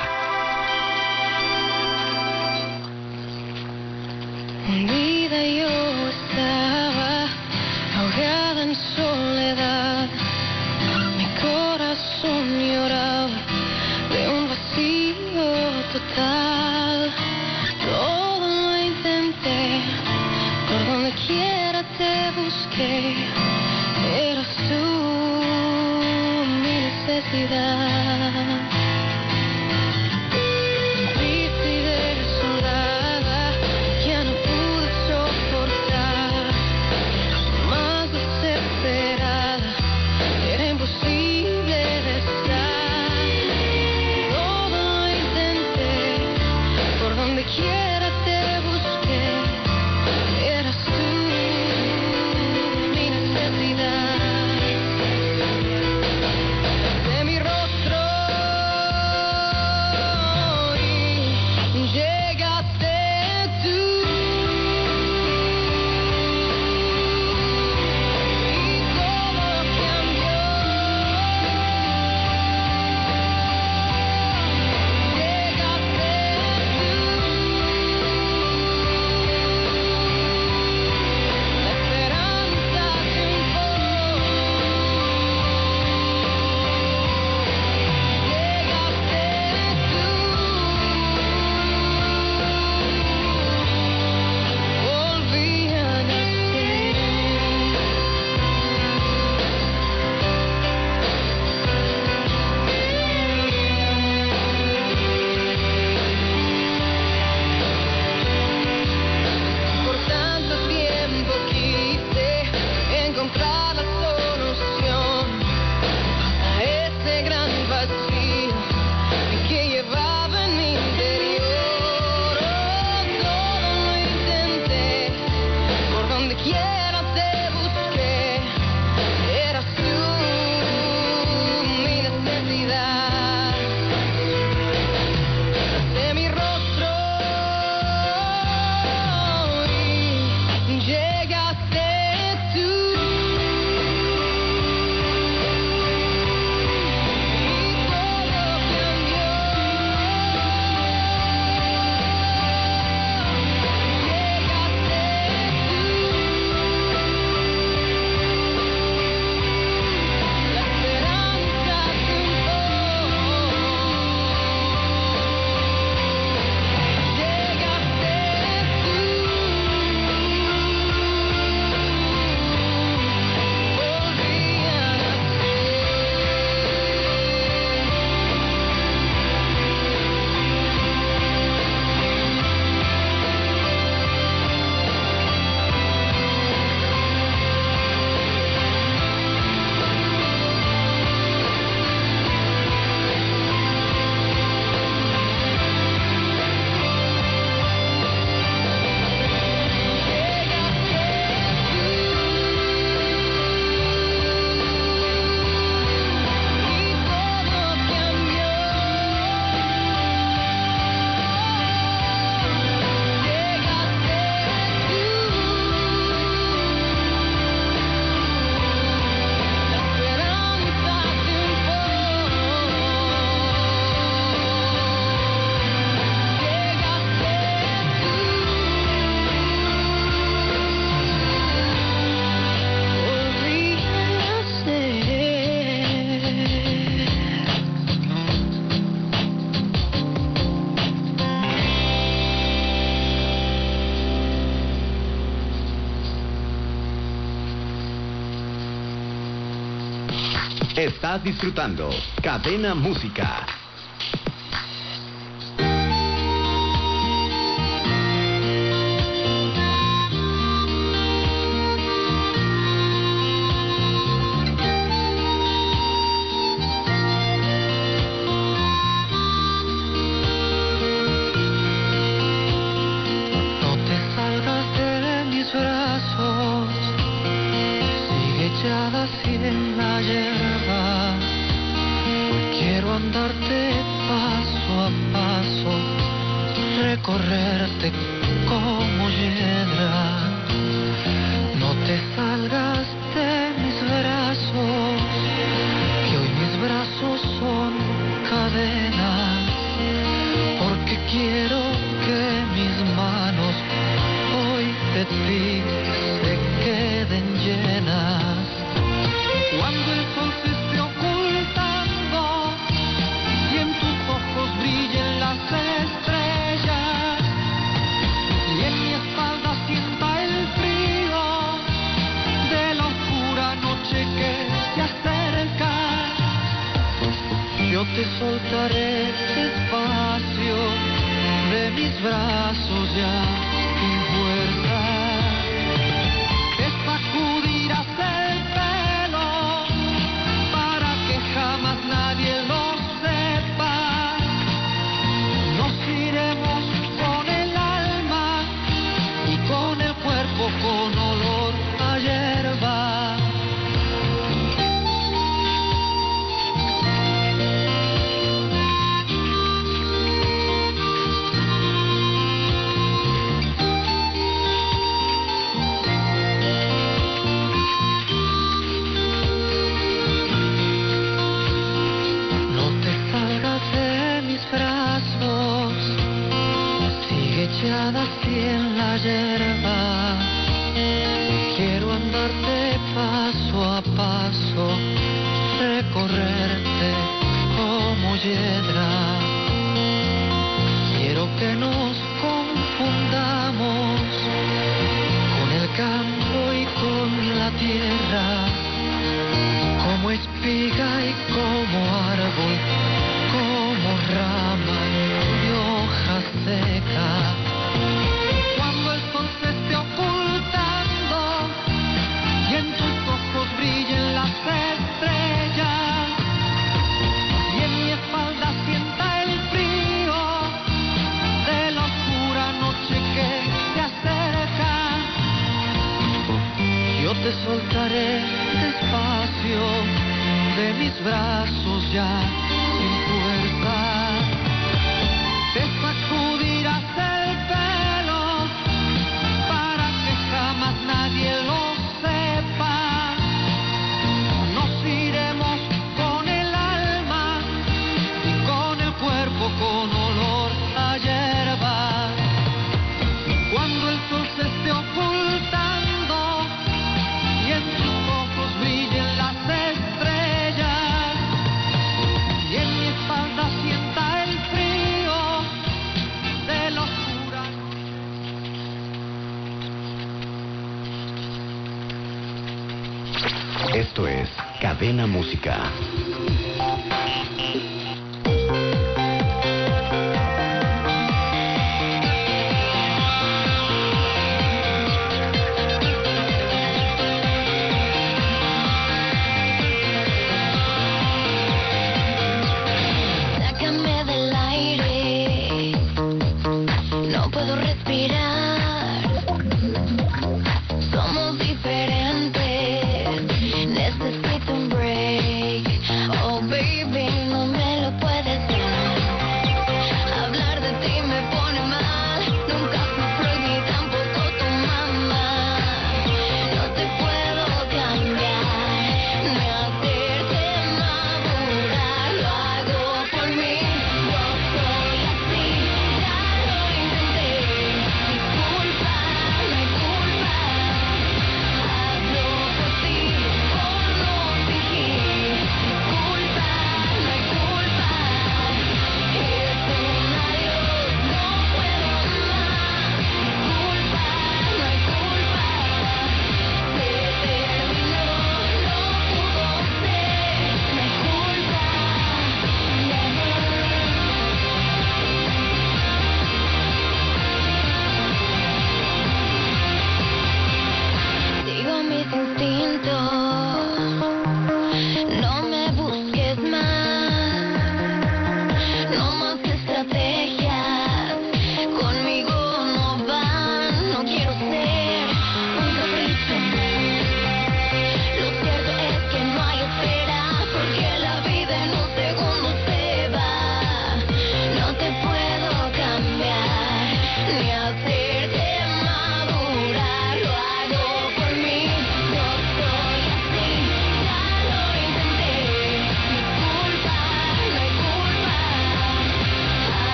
Hundida yo estaba, ahogada en soledad. Mi corazón lloraba de un vacío total. Todo lo intenté, por donde quiera te busqué. Eras tú mi necesidad. Estás disfrutando Cadena Música. En la hierba, quiero andarte paso a paso, recorrerte como hiedra. No te salgas de mis brazos, que hoy mis brazos son cadenas, porque quiero que mis manos hoy de ti se queden llenas. Cuando el sol se esté ocultando y en tus ojos brillen las estrellas y en mi espalda sienta el frío de la oscura noche que se acerca, yo te soltaré despacio de mis brazos ya sin fuerza. Te sacudirás el pelo para que jamás nadie lo sepa. Nos iremos con el alma y con el cuerpo con olor a hierba. Así en la hierba, quiero andarte paso a paso, recorrerte como hiedra. Quiero que nos confundamos con el campo y con la tierra, como espiga y como árbol, como rama y hoja seca. Cuando el sol se esté ocultando y en tus ojos brillen las estrellas y en mi espalda sienta el frío de la oscura noche que se acerca, yo te soltaré despacio de mis brazos ya sin fuerza. Te sacudirás el pelo para que jamás nadie lo sepa. Nos iremos con el alma y con el cuerpo con olor a hierba. Cuando el sol se esté ocultando y en tus ojos brillen las estrellas y en mi espalda sienta el frío de la oscura. Esto es Cadena Música. Sácame del aire, no puedo respirar. Somos diferentes, necesito un break. Oh baby, no me lo puedes dar. Hablar de ti me pone mal. Nunca fui Freud ni tampoco tu mamá. No te puedo cambiar, ni hacerte madurar. Lo hago por mí, yo soy así, ya lo intenté.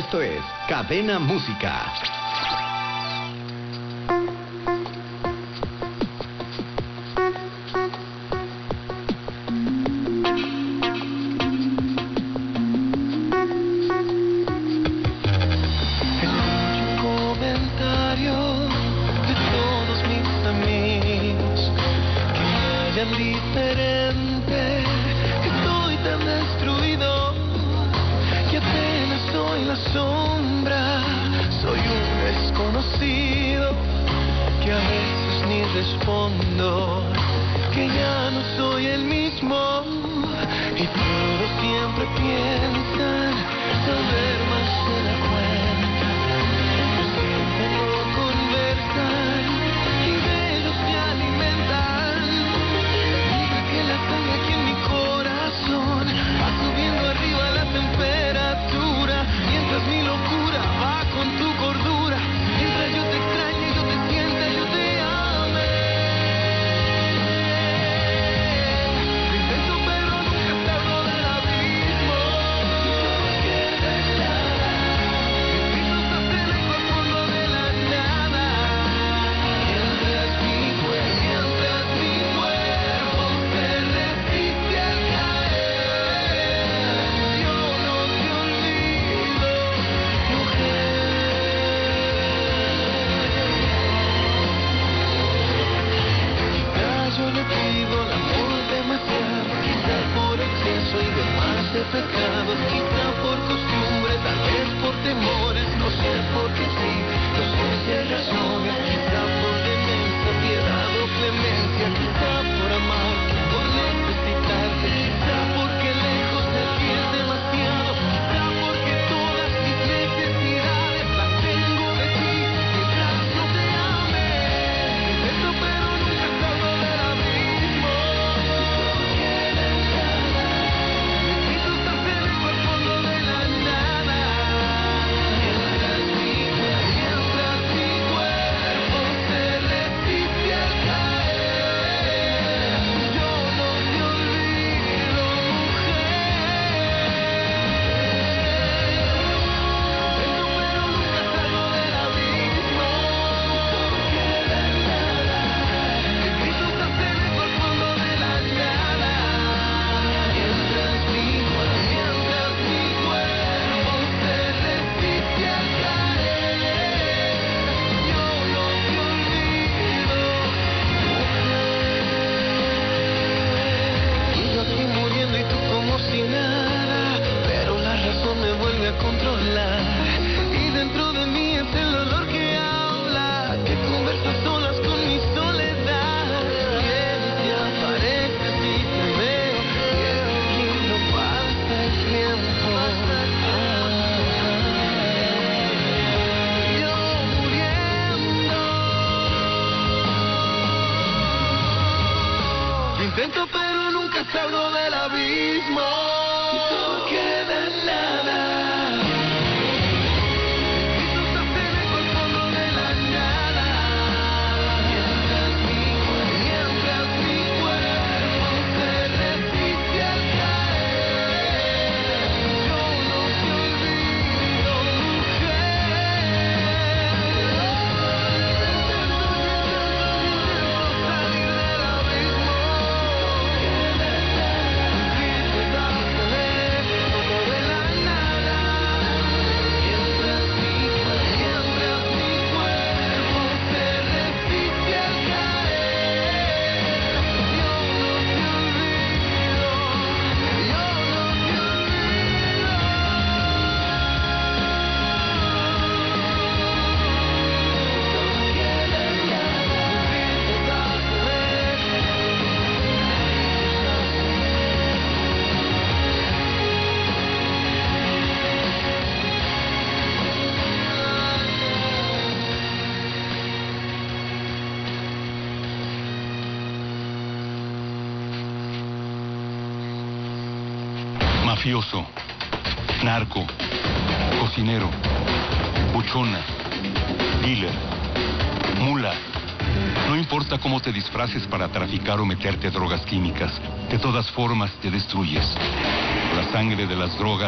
Esto es Cadena Música. Diferente, estoy tan destruido que apenas soy la sombra, soy un desconocido que a veces ni respondo, que ya no soy el mismo y todos siempre piensan saber más de la cuenta, pero siempre no conversan y de ellos se alimentan. La sangre aquí en mi corazón va subiendo arriba la temperatura, mientras mi locura va con tu cordura, mientras yo te extrañe, yo te sienta, yo te ame. Lo intento pero nunca salgo del abismo, todo queda en nada, mis gritos hacen eco al fondo de la nada, mientras mi cuerpo y demás de pecados, quizá por costumbre, tal vez por temores, no sé por qué sí, no sé si hay razones, quizá por demencia, piedad o clemencia, quizá por amar, por necesitarte, quizá porque lejos de ti es demasiado, quizá porque todas mis necesidades las tengo de ti, mientras no te ame, intento pero nunca salgo del abismo. Controlar y dentro de mí es el olor que habla, que conversa solas con mi soledad. Vienes y apareces y te veo, y es que no pasa el tiempo. Yo muriendo. Lo intento pero nunca salgo del abismo. Todo queda en nada. Mafioso, narco, cocinero, buchona, dealer, mula. No importa cómo te disfraces para traficar o meterte drogas químicas, de todas formas te destruyes. La sangre de las drogas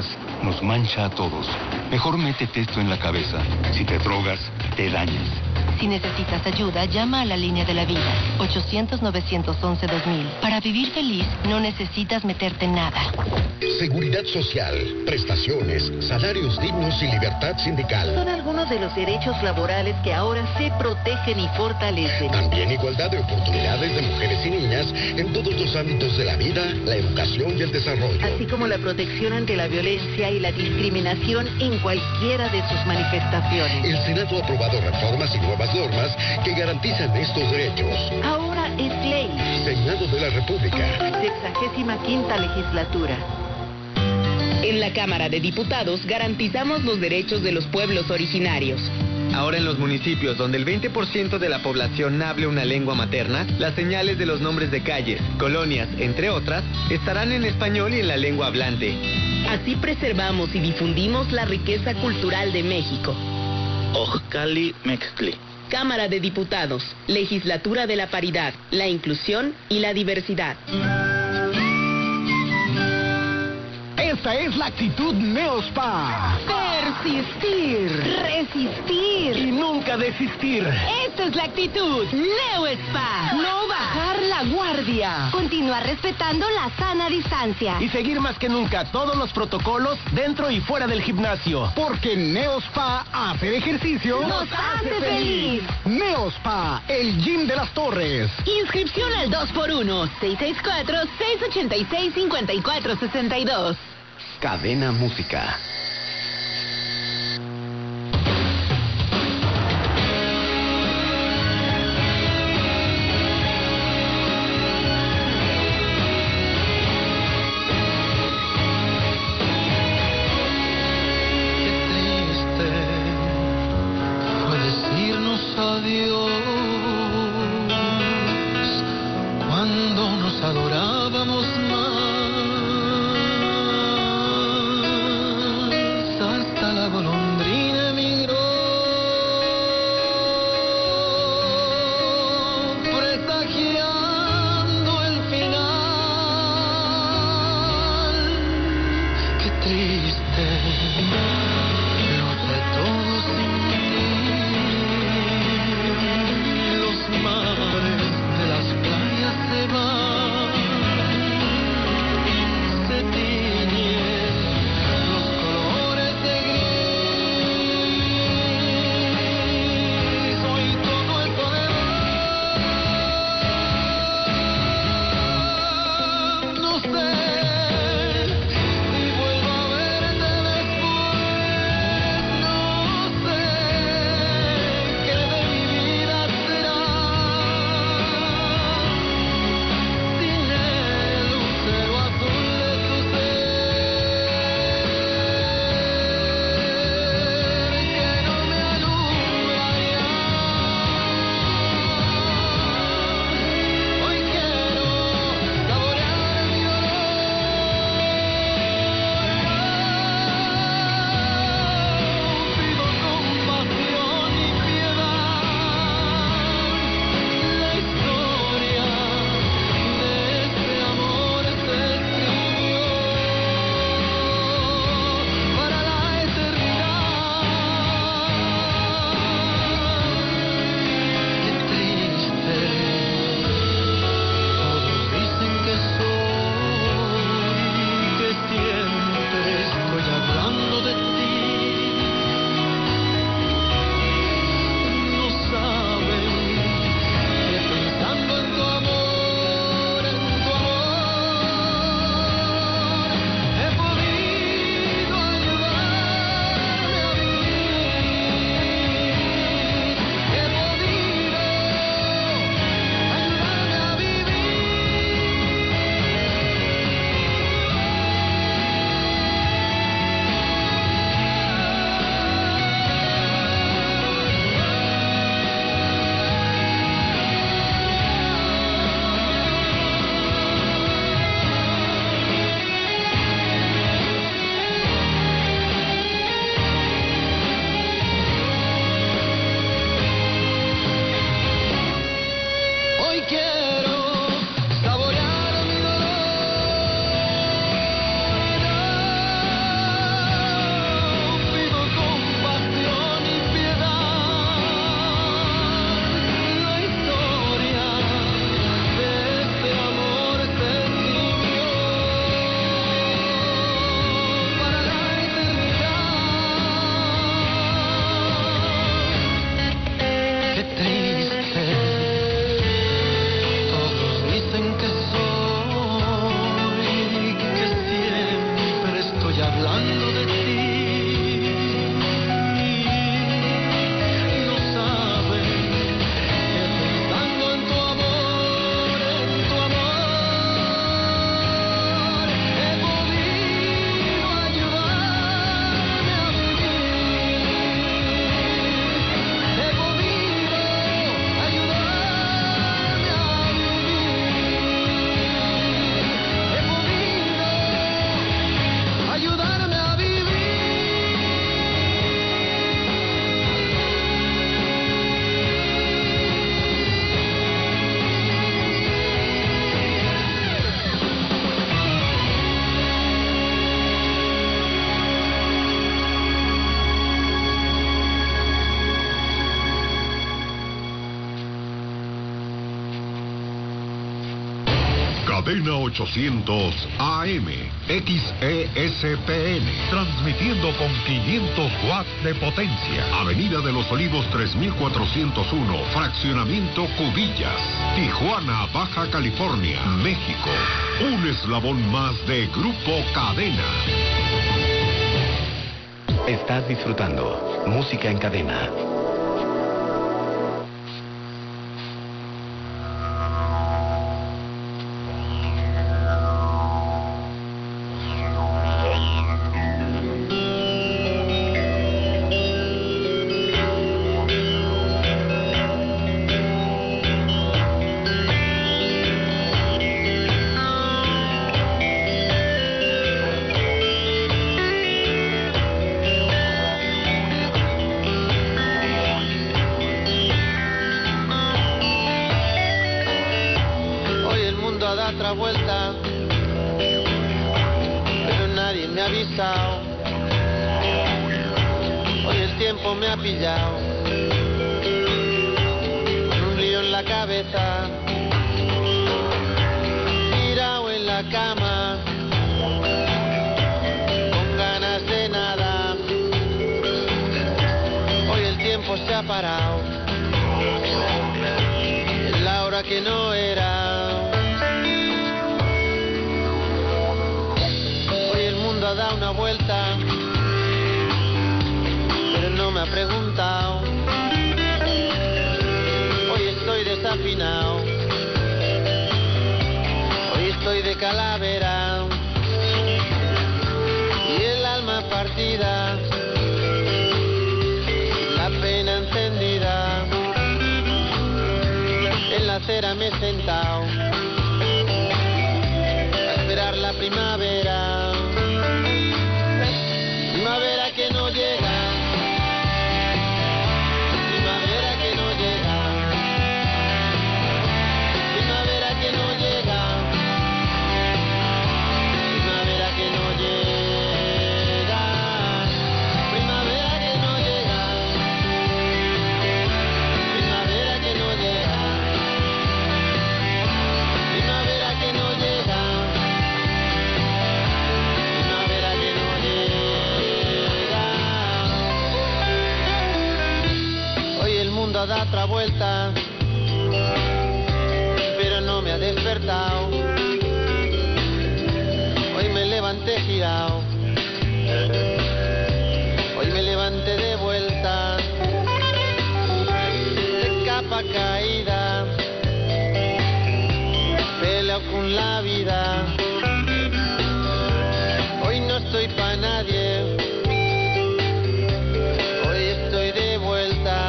nos mancha a todos. Mejor métete esto en la cabeza. Si te drogas, te dañas. Si necesitas ayuda, llama a la línea de la vida, 800-911-2000. Para vivir feliz, no necesitas meterte en nada. Seguridad social, prestaciones, salarios dignos y libertad sindical. Son algunos de los derechos laborales que ahora se protegen y fortalecen. También igualdad de oportunidades de mujeres y niñas en todos los ámbitos de la vida, la educación y el desarrollo. Así como la protección ante la violencia y la discriminación en cualquiera de sus manifestaciones. El Senado ha aprobado reformas y nuevas normas que garantizan estos derechos. Ahora es ley. Senado de la República. 65ª legislatura. En la Cámara de Diputados garantizamos los derechos de los pueblos originarios. Ahora en los municipios donde el 20% de la población hable una lengua materna, las señales de los nombres de calles, colonias, entre otras, estarán en español y en la lengua hablante. Así preservamos y difundimos la riqueza cultural de México. Ojcali Mexcli. Cámara de Diputados, Legislatura de la Paridad, la Inclusión y la Diversidad. Esta es la actitud Neospa. Persistir. Resistir. Y nunca desistir. Esta es la actitud Neospa. No bajar la guardia. Continuar respetando la sana distancia. Y seguir más que nunca todos los protocolos dentro y fuera del gimnasio. Porque Neospa, hacer ejercicio nos hace feliz. Neospa, el gym de las Torres. Inscripción al 2x1. 664-686-5462. Cadena Música. Adiós, cuando nos adorábamos más, hasta la golondrina emigró, presagiando el final. Qué triste, lo sé todo sin ti. Mares de las playas se van, se tiñen los colores de gris, hoy todo es soledad. No sé si vuelvo a verte después, no sé qué de mi vida será. Cadena 800 AM, XESPN, transmitiendo con 500 watts de potencia. Avenida de los Olivos 3401, Fraccionamiento Cubillas, Tijuana, Baja California, México. Un eslabón más de Grupo Cadena. Estás disfrutando Música en Cadena. Otra vuelta, pero nadie me ha avisado. Hoy el tiempo me ha pillado con un lío en la cabeza, tirado en la cama, con ganas de nada. Hoy el tiempo se ha parado, es la hora que no era. Ha dado una vuelta, pero no me ha preguntado. Hoy estoy desafinado, hoy estoy de calavera, y el alma partida, la pena encendida. En la acera me he sentado a esperar la primavera. Primavera que no llega, primavera que no llega, primavera que no llega, primavera que no llega, primavera que no llega, primavera que no llega, primavera que no llega, primavera que no llega. Ha dado otra vuelta, pero no me ha despertado. Hoy me levanté girado, hoy me levanté de vuelta, de capa caída, peleo con la vida. Hoy no estoy pa' nadie, hoy estoy de vuelta.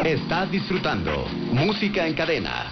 Estás disfrutando Música en Cadena.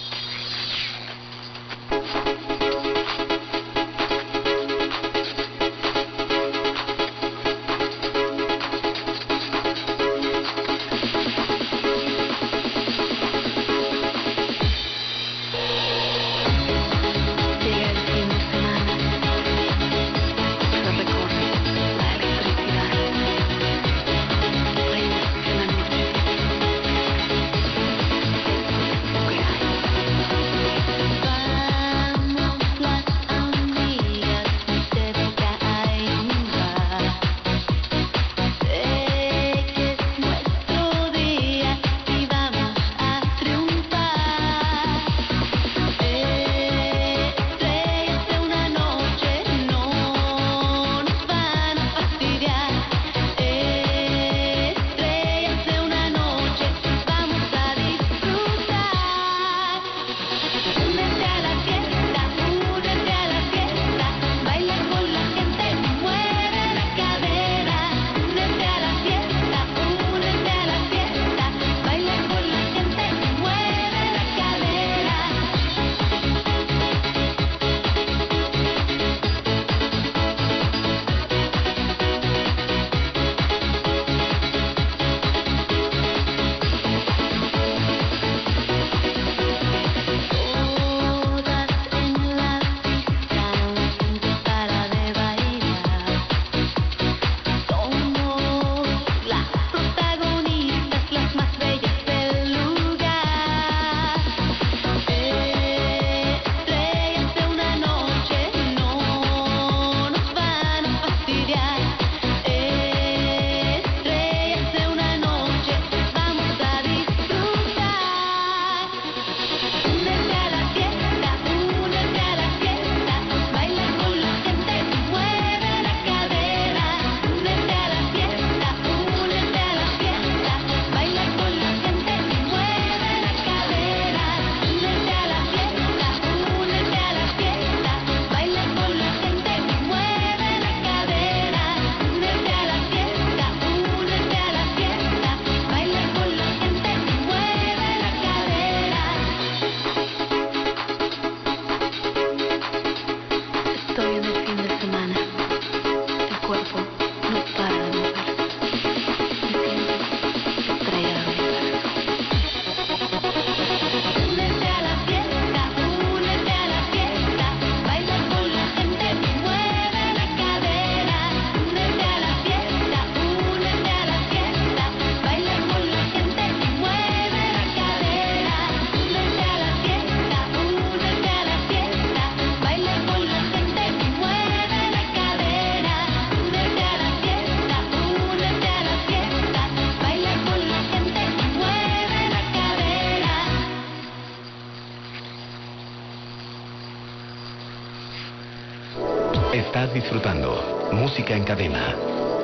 Estás disfrutando Música en Cadena.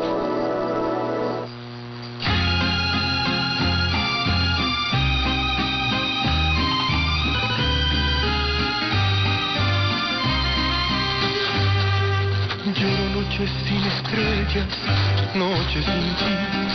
Lloro noches sin estrellas, noches sin ti.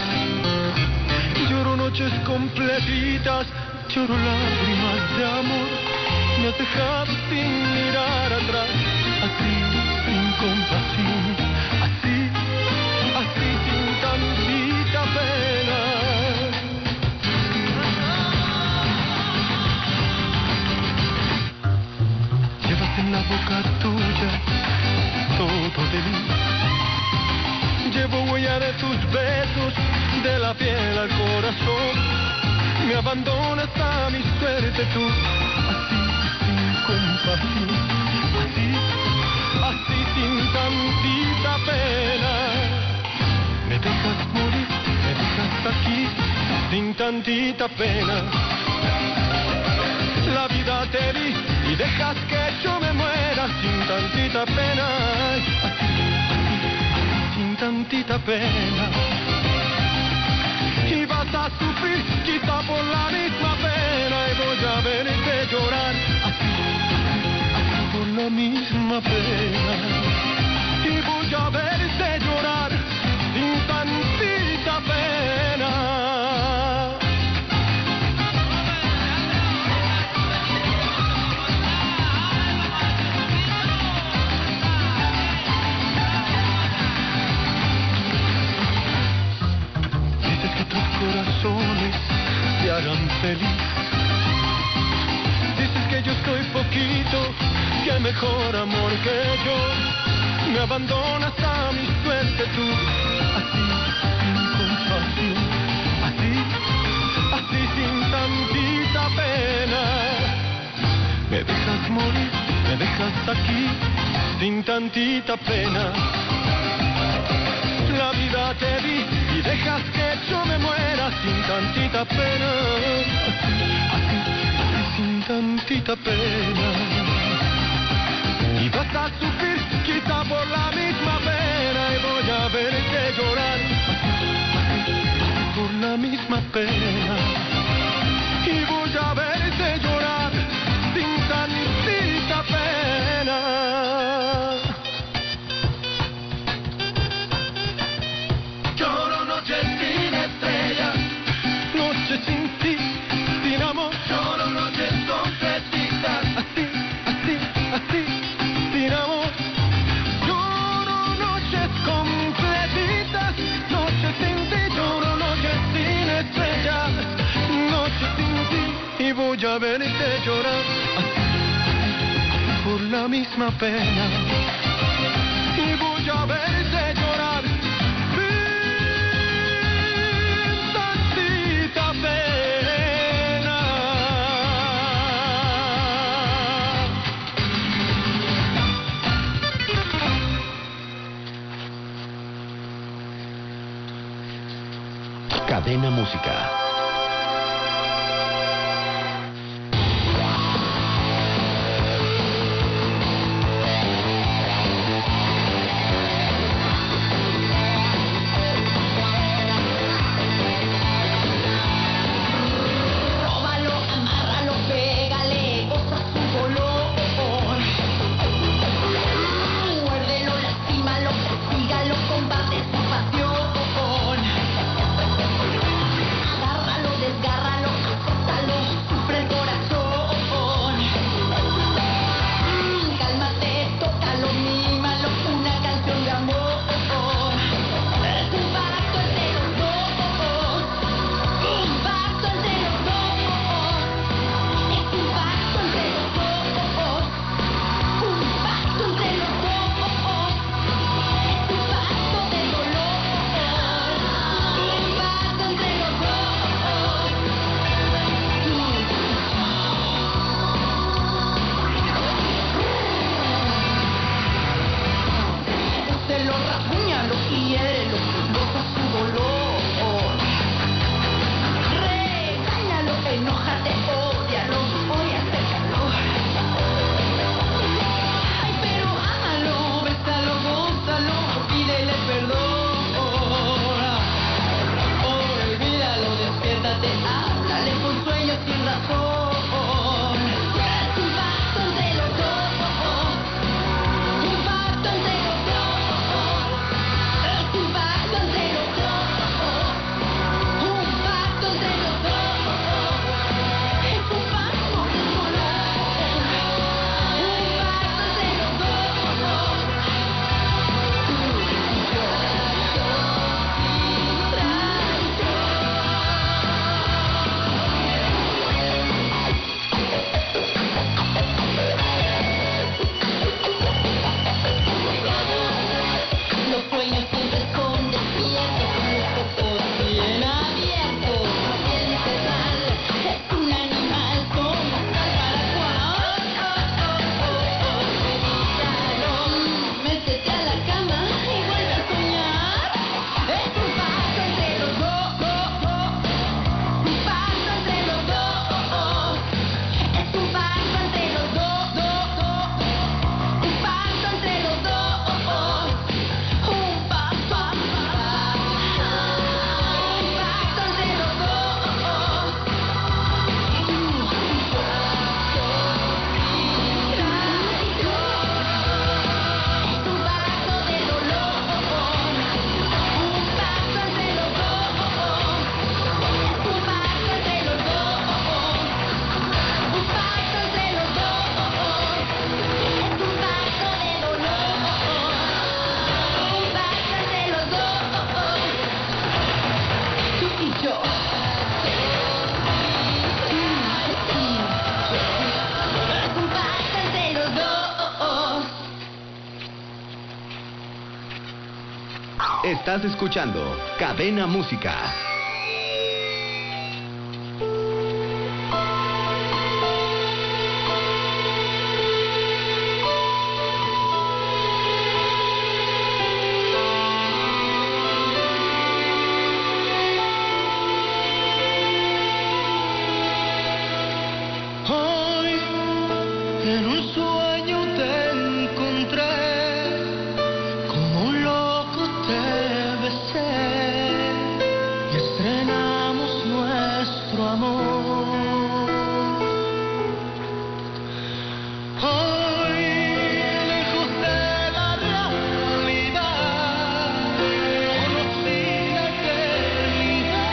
Lloro noches completitas, lloro lágrimas de amor. Me has dejado sin mirar atrás, así sin compasión, así sin tantita pena. Llevas en la boca tuya todo de mí. Llevo huella de tus besos, de la piel al corazón. Me abandonas a mi suerte tú, así sin compasión, así sin tantita pena. Me dejas morir, me dejas aquí, sin tantita pena. La vida te di y dejas que yo me muera sin tantita pena, así, sin tantita pena. Y vas a sufrir quizá por la misma pena y voy a verte llorar, así por la misma pena. Y voy a verte llorar sin tantita pena. harán feliz. Dices que yo soy poquito, que mejor amor que yo. Me abandonas a mi suerte tú, así sin compasión, así sin tantita pena. Me dejas morir, me dejas aquí, sin tantita pena. La vida te di y dejas que yo me muera sin tantita pena, así sin tantita pena. Y vas a sufrir quizá por la misma pena y voy a verte llorar, así por la misma pena. Y voy a verte llorar sin tantita pena. Lloro noches sin estrellas, noches sin ti, sin amor. Lloro noches completitas, así, sin amor. Lloro noches completitas, noches sin ti. Lloro noches sin estrellas, noches sin ti. Y voy a verte llorar, así, por la misma pena. Y voy a verte llorar sin tantita pena. Cadena Música. Estás escuchando Cadena Música. En un sueño te encontré, como un loco te besé y estrenamos nuestro amor. Hoy, lejos de la realidad, conocí la eternidad.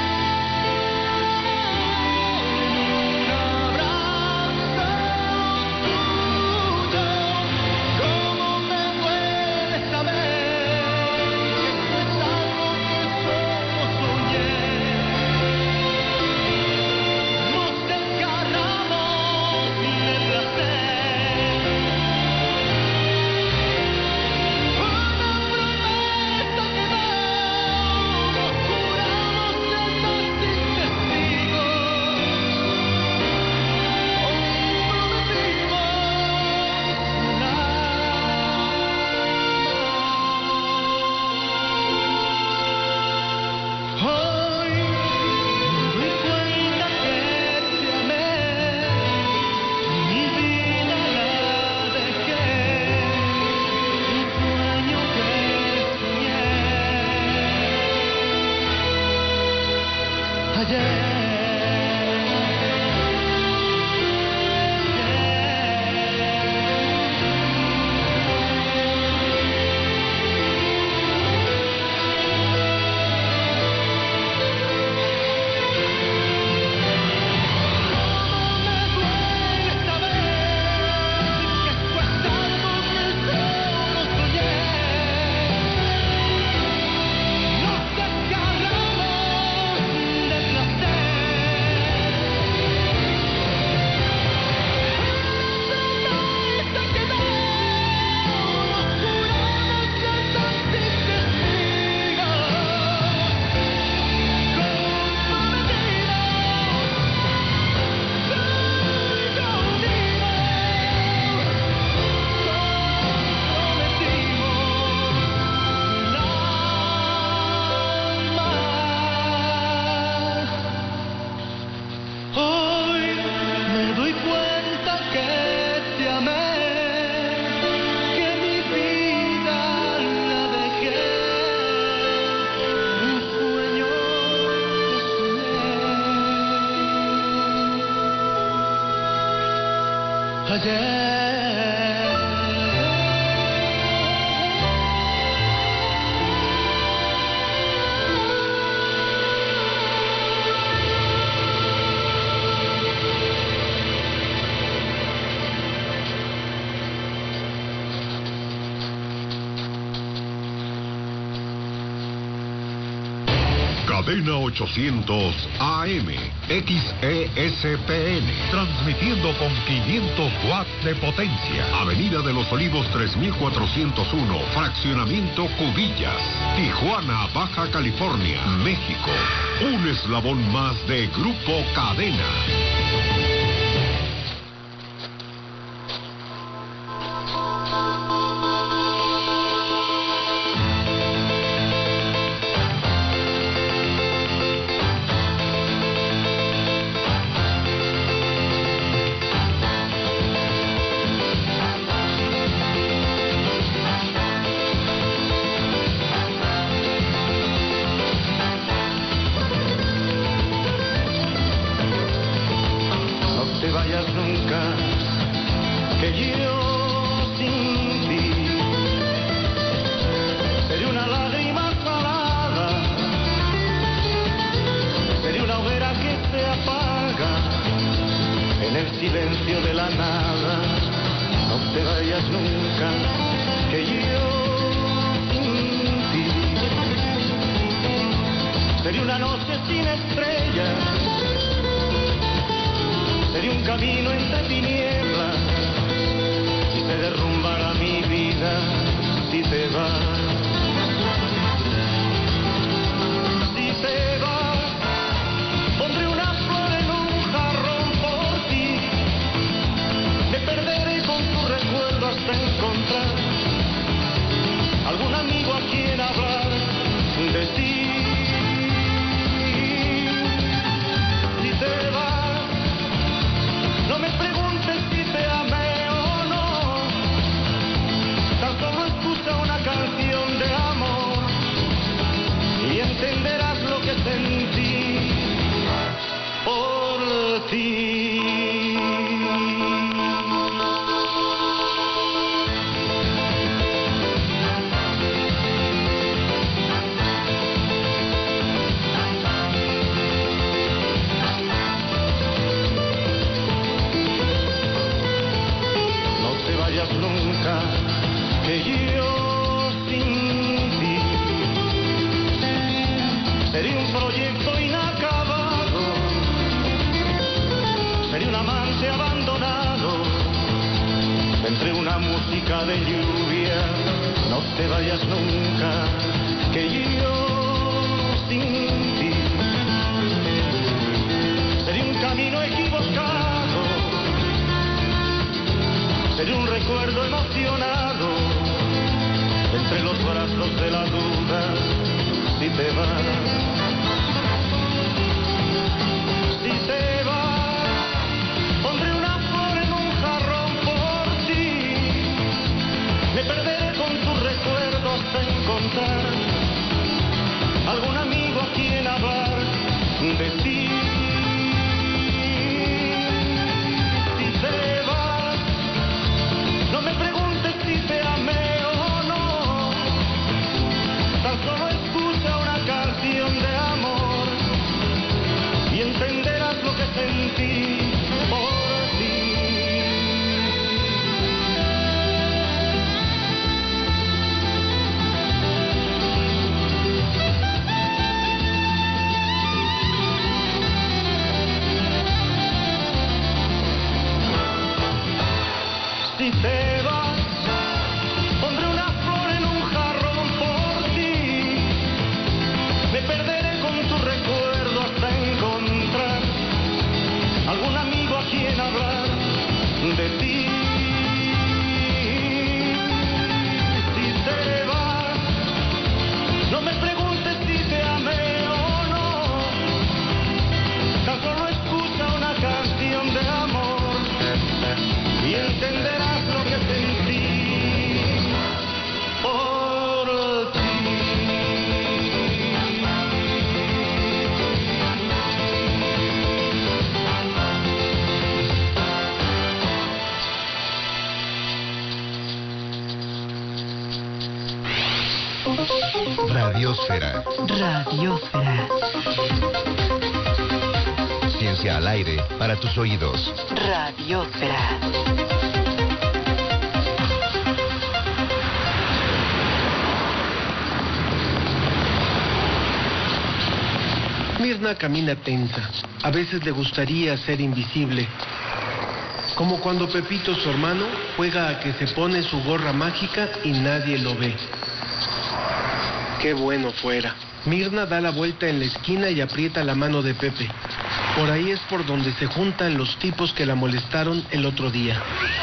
Cadena 800 AM, XESPN, transmitiendo con 500 watts de potencia. Avenida de los Olivos 3401, Fraccionamiento Cubillas, Tijuana, Baja California, México. Un eslabón más de Grupo Cadena. ti. No te vayas nunca, que yo sin ti sería un proyecto inacabado, sería un amante abandonado entre una música de lluvia. No te vayas nunca, que yo sin ti sería un camino equivocado, sería un recuerdo emocionado entre los brazos de la duda. Si te vas, si te vas, pondré una flor en un jarrón por ti. Me perderé con tus recuerdos hasta encontrar algún amigo a quien hablar de ti. Si te vas, no me preguntes si te amé o no. Tan solo escucha una canción de amor y entenderás lo que sentí por ti. Si te vas, pondré una flor en un jarrón por ti. Me perderé con tu recuerdo hasta encontrar algún amigo a quien hablar de ti. Si te vas, no me preguntes si te amé o no. Tan solo escucha una canción de amor y entenderás lo que sentí por ti. Radiosfera. Radiosfera. Ciencia al aire para tus oídos. Radiosfera. Mirna camina tensa. A veces le gustaría ser invisible. Como cuando Pepito, su hermano, juega a que se pone su gorra mágica y nadie lo ve. Qué bueno fuera. Mirna da la vuelta en la esquina y aprieta la mano de Pepe. Por ahí es por donde se juntan los tipos que la molestaron el otro día.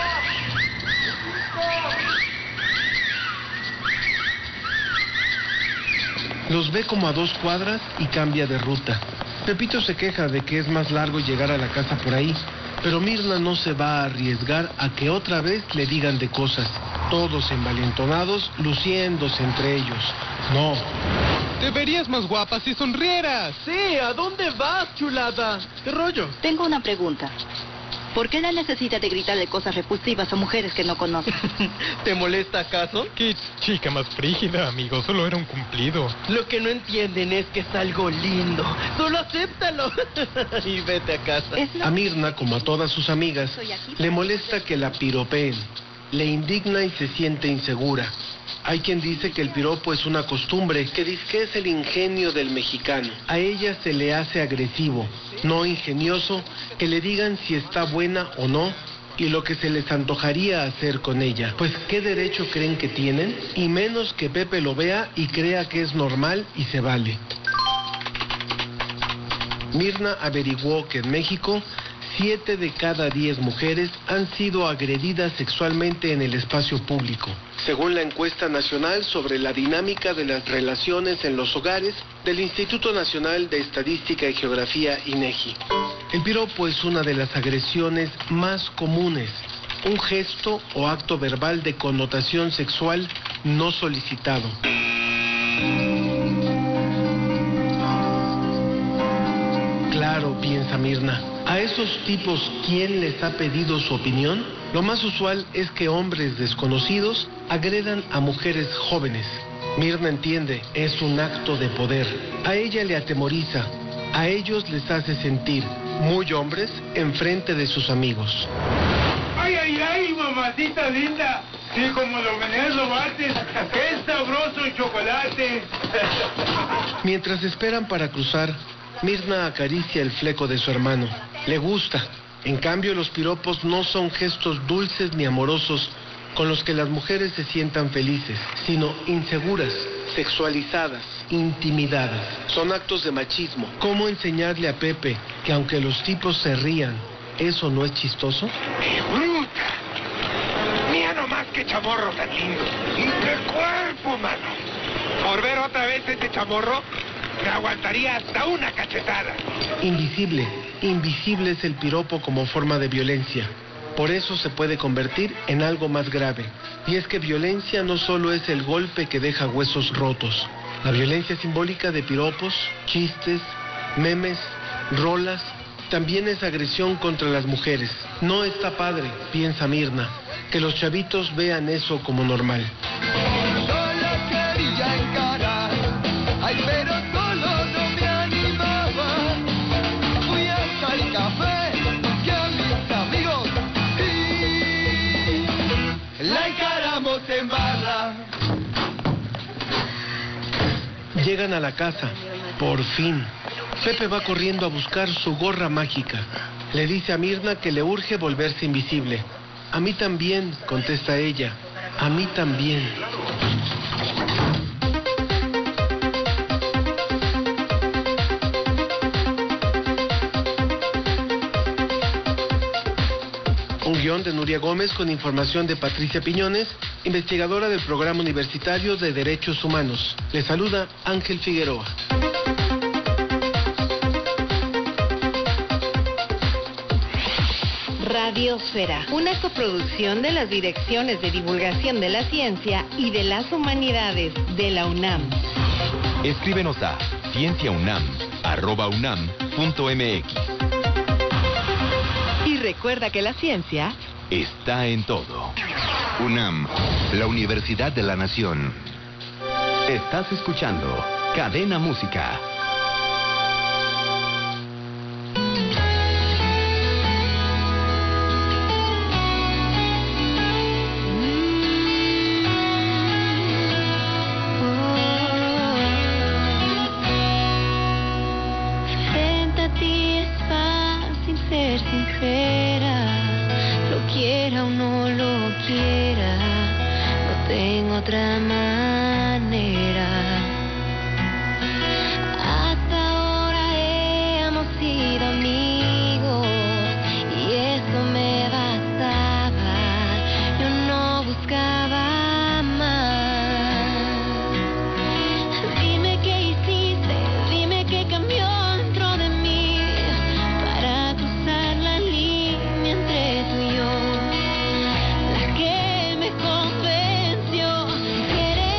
Los ve como a 2 cuadras y cambia de ruta. Pepito se queja de que es más largo llegar a la casa por ahí, pero Mirna no se va a arriesgar a que otra vez le digan de cosas. Todos envalentonados, luciéndose entre ellos. No. Te verías más guapa si sonrieras. Sí, ¿a dónde vas, chulada? ¿Qué rollo? Tengo una pregunta. ¿Por qué la necesidad de gritarle cosas repulsivas a mujeres que no conoces? ¿Te molesta acaso? Qué chica más frígida, amigo. Solo era un cumplido. Lo que no entienden es que es algo lindo. Solo acéptalo y vete a casa. A Mirna, como a todas sus amigas, le molesta que la piropeen. Le indigna y se siente insegura. Hay quien dice que el piropo es una costumbre, que dice que es el ingenio del mexicano. A ella se le hace agresivo, no ingenioso, que le digan si está buena o no y lo que se les antojaría hacer con ella. Pues ¿qué derecho creen que tienen? Y menos que Pepe lo vea y crea que es normal y se vale. Mirna averiguó que en México 7 de cada 10 mujeres han sido agredidas sexualmente en el espacio público, según la encuesta nacional sobre la dinámica de las relaciones en los hogares del Instituto Nacional de Estadística y Geografía, INEGI. El piropo es una de las agresiones más comunes, un gesto o acto verbal de connotación sexual no solicitado. raro, piensa Mirna. ¿A esos tipos quién les ha pedido su opinión? Lo más usual es que hombres desconocidos agredan a mujeres jóvenes. Mirna entiende, es un acto de poder. A ella le atemoriza, a ellos les hace sentir muy hombres enfrente de sus amigos. ¡Ay, ay, ay, mamacita linda! Sí, como lo venías, lo bates. ¡Qué sabroso el chocolate! Mientras esperan para cruzar, Mirna acaricia el fleco de su hermano. Le gusta. En cambio, los piropos no son gestos dulces ni amorosos con los que las mujeres se sientan felices, sino inseguras, sexualizadas, intimidadas. Son actos de machismo. ¿Cómo enseñarle a Pepe que aunque los tipos se rían, eso no es chistoso? ¡Qué bruta! Mira nomás qué chamorro tan lindo. ¡Y qué cuerpo, mano! Por ver otra vez ese chamorro, me aguantaría hasta una cachetada. Invisible. Invisible es el piropo como forma de violencia. Por eso se puede convertir en algo más grave. Y es que violencia no solo es el golpe que deja huesos rotos. La violencia simbólica de piropos, chistes, memes, rolas, también es agresión contra las mujeres. No está padre, piensa Mirna, que los chavitos vean eso como normal. Solo quería encarar, ay, pero solo no me animaba. Fui hasta el café, que a mis amigos, sí, la encaramos en barra. Llegan a la casa, por fin. Pepe va corriendo a buscar su gorra mágica. Le dice a Mirna que le urge volverse invisible. A mí también, contesta ella. A mí también. Un guión de Nuria Gómez con información de Patricia Piñones, investigadora del Programa Universitario de Derechos Humanos. Le saluda Ángel Figueroa. Radiosfera, una coproducción de las Direcciones de Divulgación de la Ciencia y de las Humanidades de la UNAM. Escríbenos a cienciaunam@unam.mx. Y recuerda que la ciencia está en todo. UNAM, la Universidad de la Nación. Estás escuchando Cadena Música. Otra manera. Hasta ahora hemos sido amigos y eso me bastaba. Yo no buscaba más. Dime qué hiciste, dime qué cambió dentro de mí para cruzar la línea entre tú y yo. La que me convenció. Querer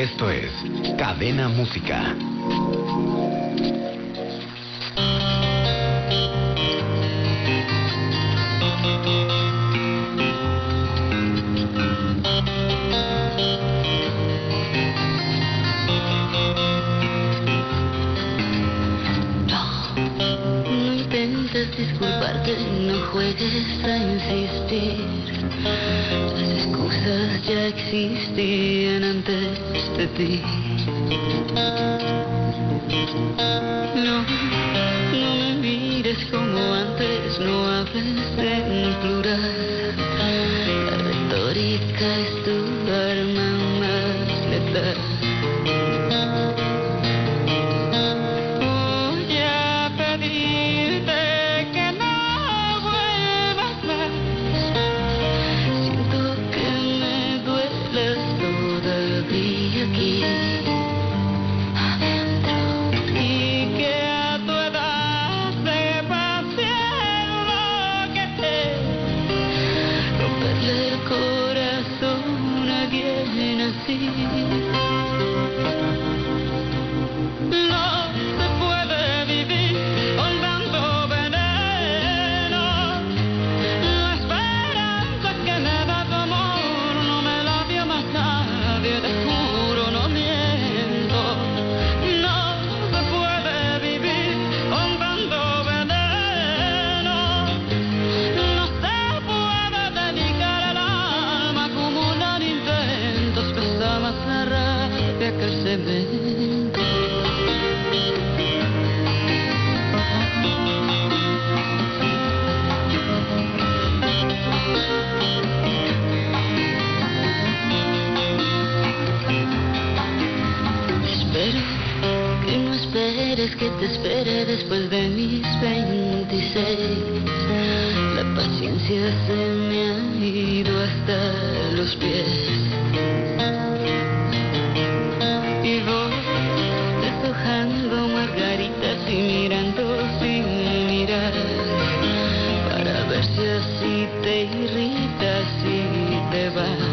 Esto es Cadena Música. No intentes disculparte, no juegues a insistir. Las excusas ya existían antes de ti. No me mires como antes, no hables en plural. La retórica es tu arma más letal. Que te espere después de mis 26. La paciencia se me ha ido hasta los pies. Y voy deshojando margaritas y mirando sin mirar, para ver si así te irritas y te vas.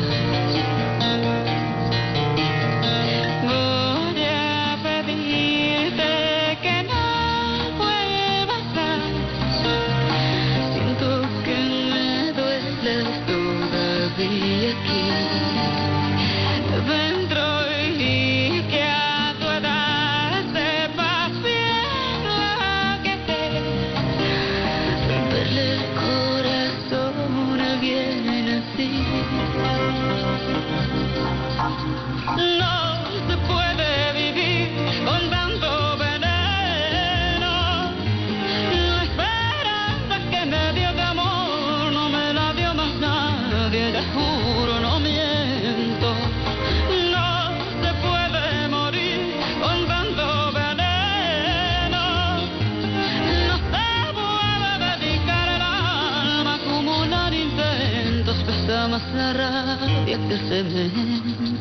La rabia que se me...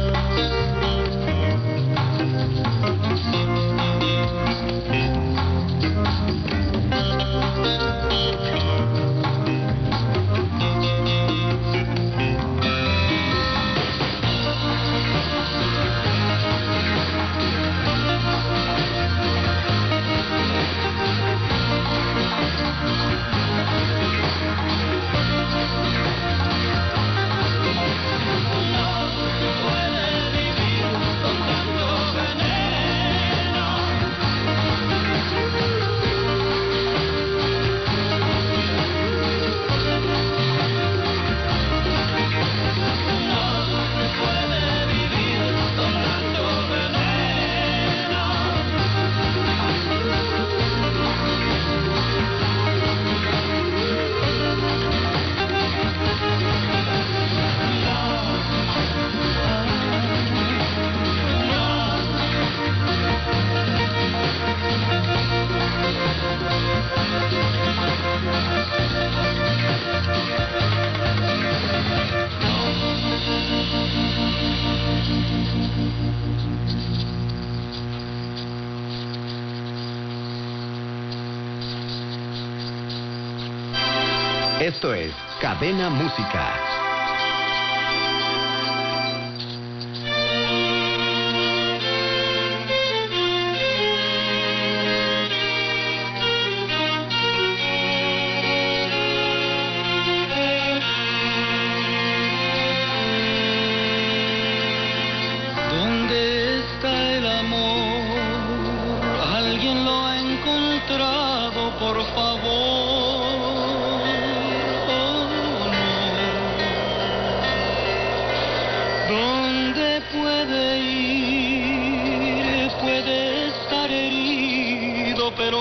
Esto es Cadena Música.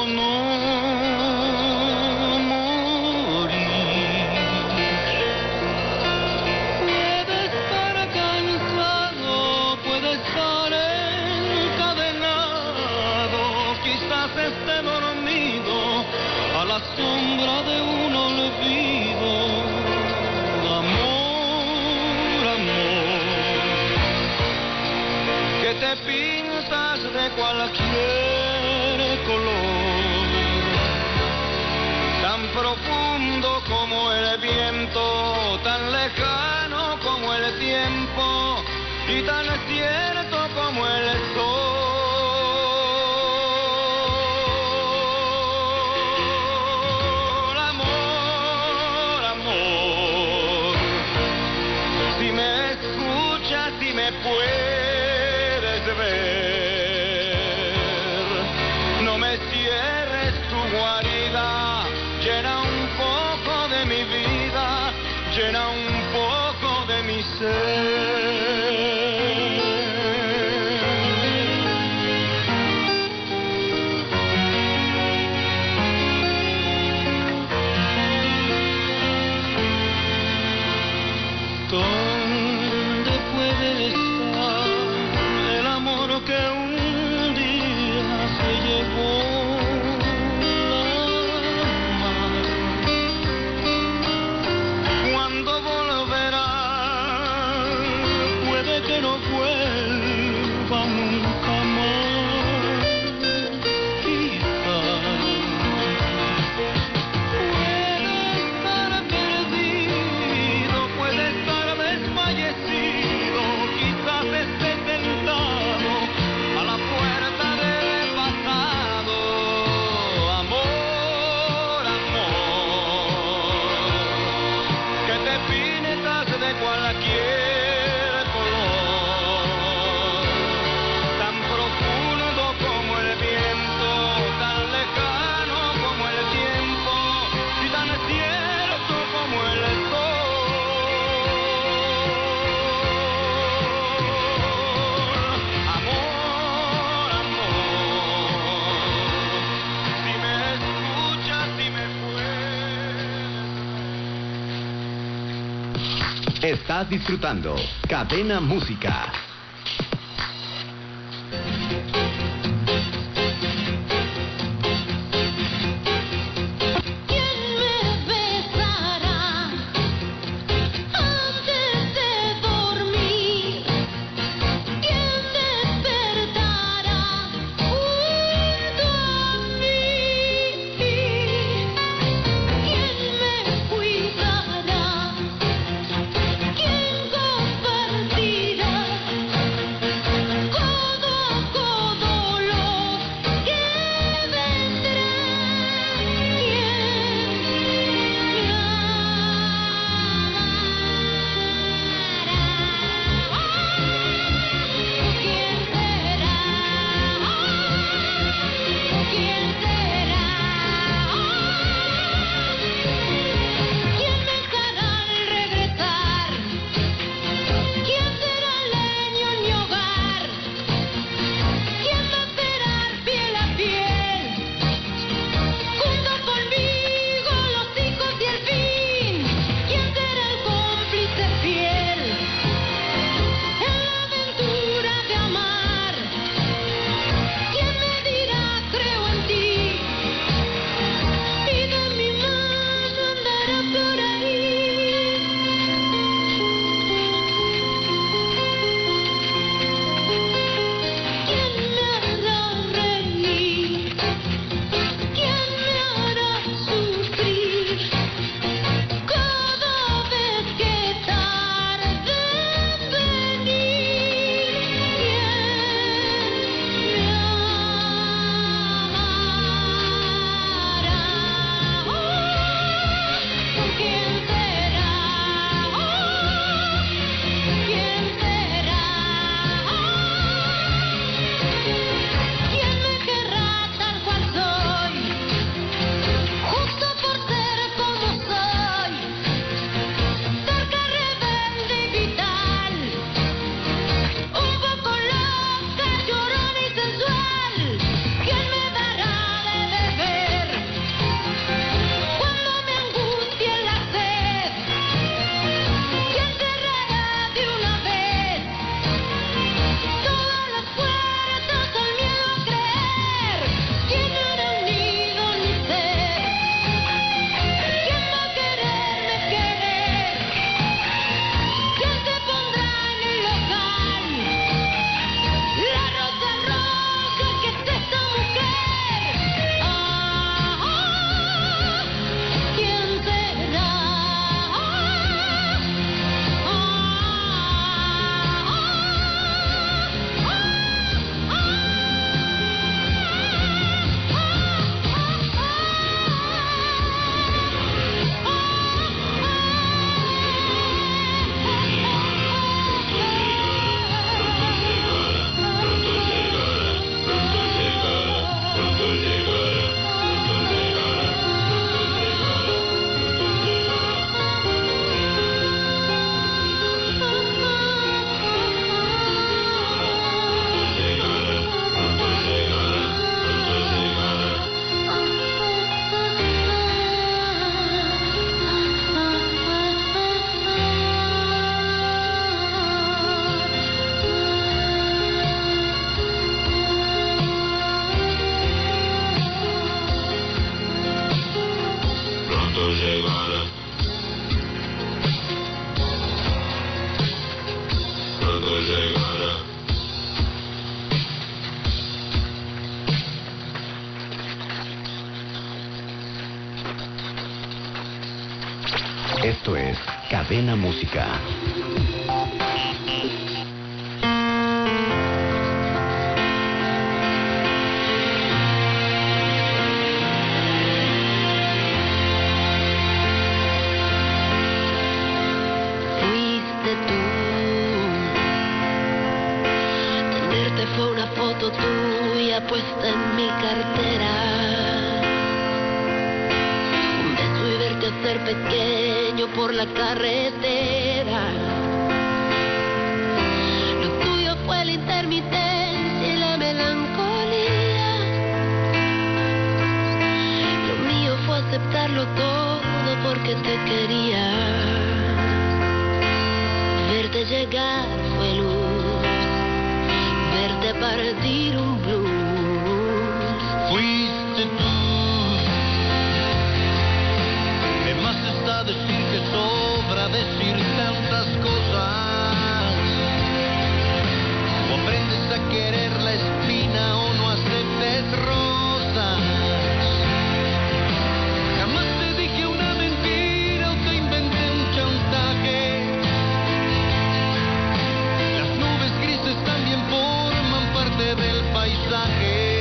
no morir. Puede estar cansado, puede estar encadenado, quizás esté dormido a la sombra de un olvido. Amor, amor, que te pintas de cualquier color, tan profundo como el viento, tan lejano como el tiempo y tan cierto como el sol. Amor, amor, si me escuchas, si me puedes ver, no me cierres tu guarida, llena un poco de mi vida, llena un poco de mi ser. ¿Dónde puede estar el amor que un día se llevó la mar? ¿Cuándo volverá? Puede que no vuelva nunca más. Quizás puede estar perdido, puede estar desfallecido, quizás esté sentado a la puerta del pasado. Amor, amor, que te pintas de cualquier color, tan profundo como el viento, tan lejano como el tiempo y tan cierto como el sol. Amor, amor, si me escuchas, si me puedes. Estás disfrutando Cadena Música. ¿Quién me besará antes de dormir? ¿Quién despertará junto a mí? ¿Quién me cuidará? ¿Quién compartirá Esto es Cadena Música. Fuiste tú. Tenerte fue una foto tuya puesta en mi cartera. Un beso y verte hacer pequeño por la carretera. Lo tuyo fue la intermitencia y la melancolía. Lo mío fue aceptarlo todo porque te quería. Verte llegar fue luz, verte partir un blues. Fuiste tú. ¿Qué más está decir que sobra decir tantas cosas? O aprendes a querer la espina o no aceptes rosas. Jamás te dije una mentira o te inventé un chantaje. Las nubes grises también forman parte del paisaje.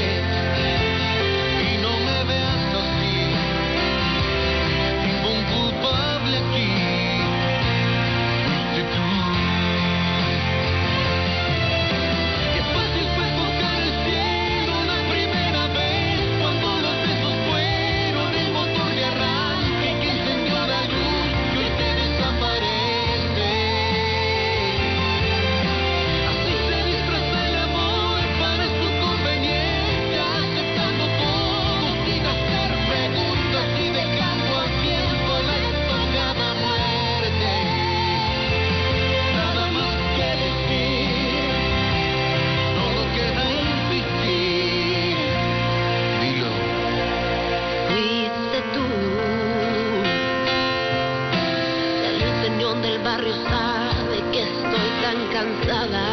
Y no me veas así, ningún culpable aquí. Fuiste tú. Qué fácil fue tocar el cielo la primera vez, cuando los besos fueron el motor de arranque que encendió la luz que hoy te desaparece. Así se disfraza el amor para su conveniencia, aceptando todo sin hacer preguntas y dejando al tiempo la estocada muerte. Nada más que decir, solo queda insistir. Dilo. Fuiste tú. El ruiseñor del barrio sabe que estoy tan cansada.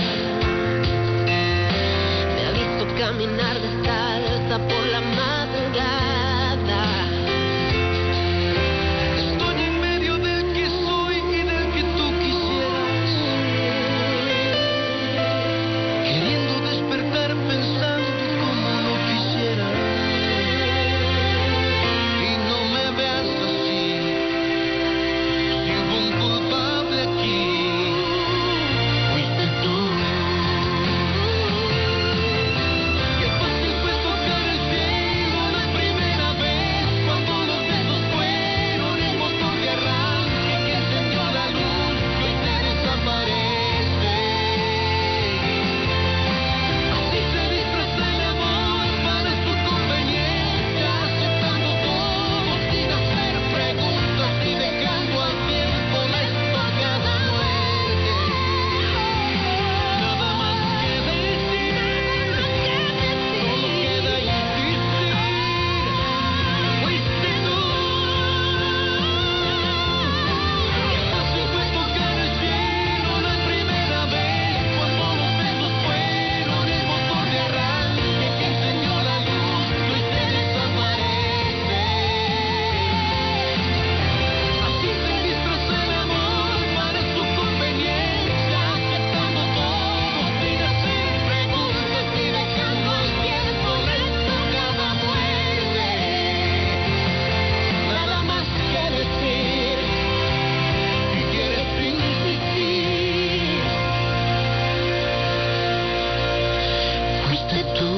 Me ha visto caminar descalza por la madrugada. Estoy en medio del que soy y del que tú quisieras, queriendo despertar pensando como lo quisiera. Y no me veas así, ningún culpable aquí. Fuiste tú. Qué fácil fue tocar el cielo la primera vez, cuando los besos fueron el motor de arranque que encendió la luz que hoy te desaparece. Así se disfraza el amor para su conveniencia, aceptando todo sin hacer preguntas y dejando al tiempo la estocada muerte. Nada más que decir, solo queda insistir. Fuiste tú. Qué fácil fue tocar el cielo la primera vez, cuando los besos fueron el motor de arranque que encendió la luz que hoy te desaparece. Así se disfraza el amor para su conveniencia, aceptando todo sin hacer preguntas y dejando al tiempo la estocada muerte. Nada más que decir, si quieres insistir. Fuiste tú.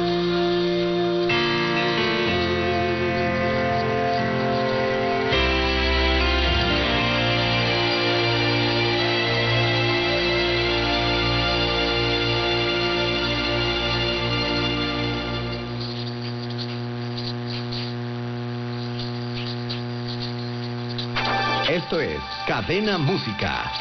Esto es Cadena Música.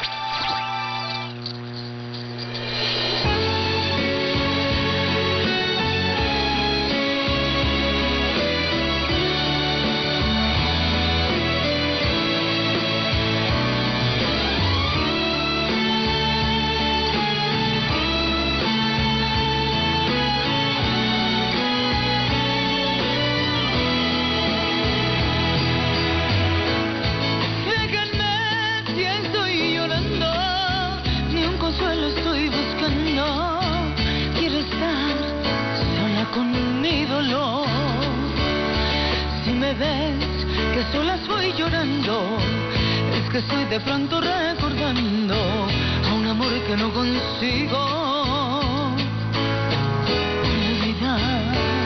me ves, que solas voy llorando, es que estoy de pronto recordando a un amor que no consigo olvidar.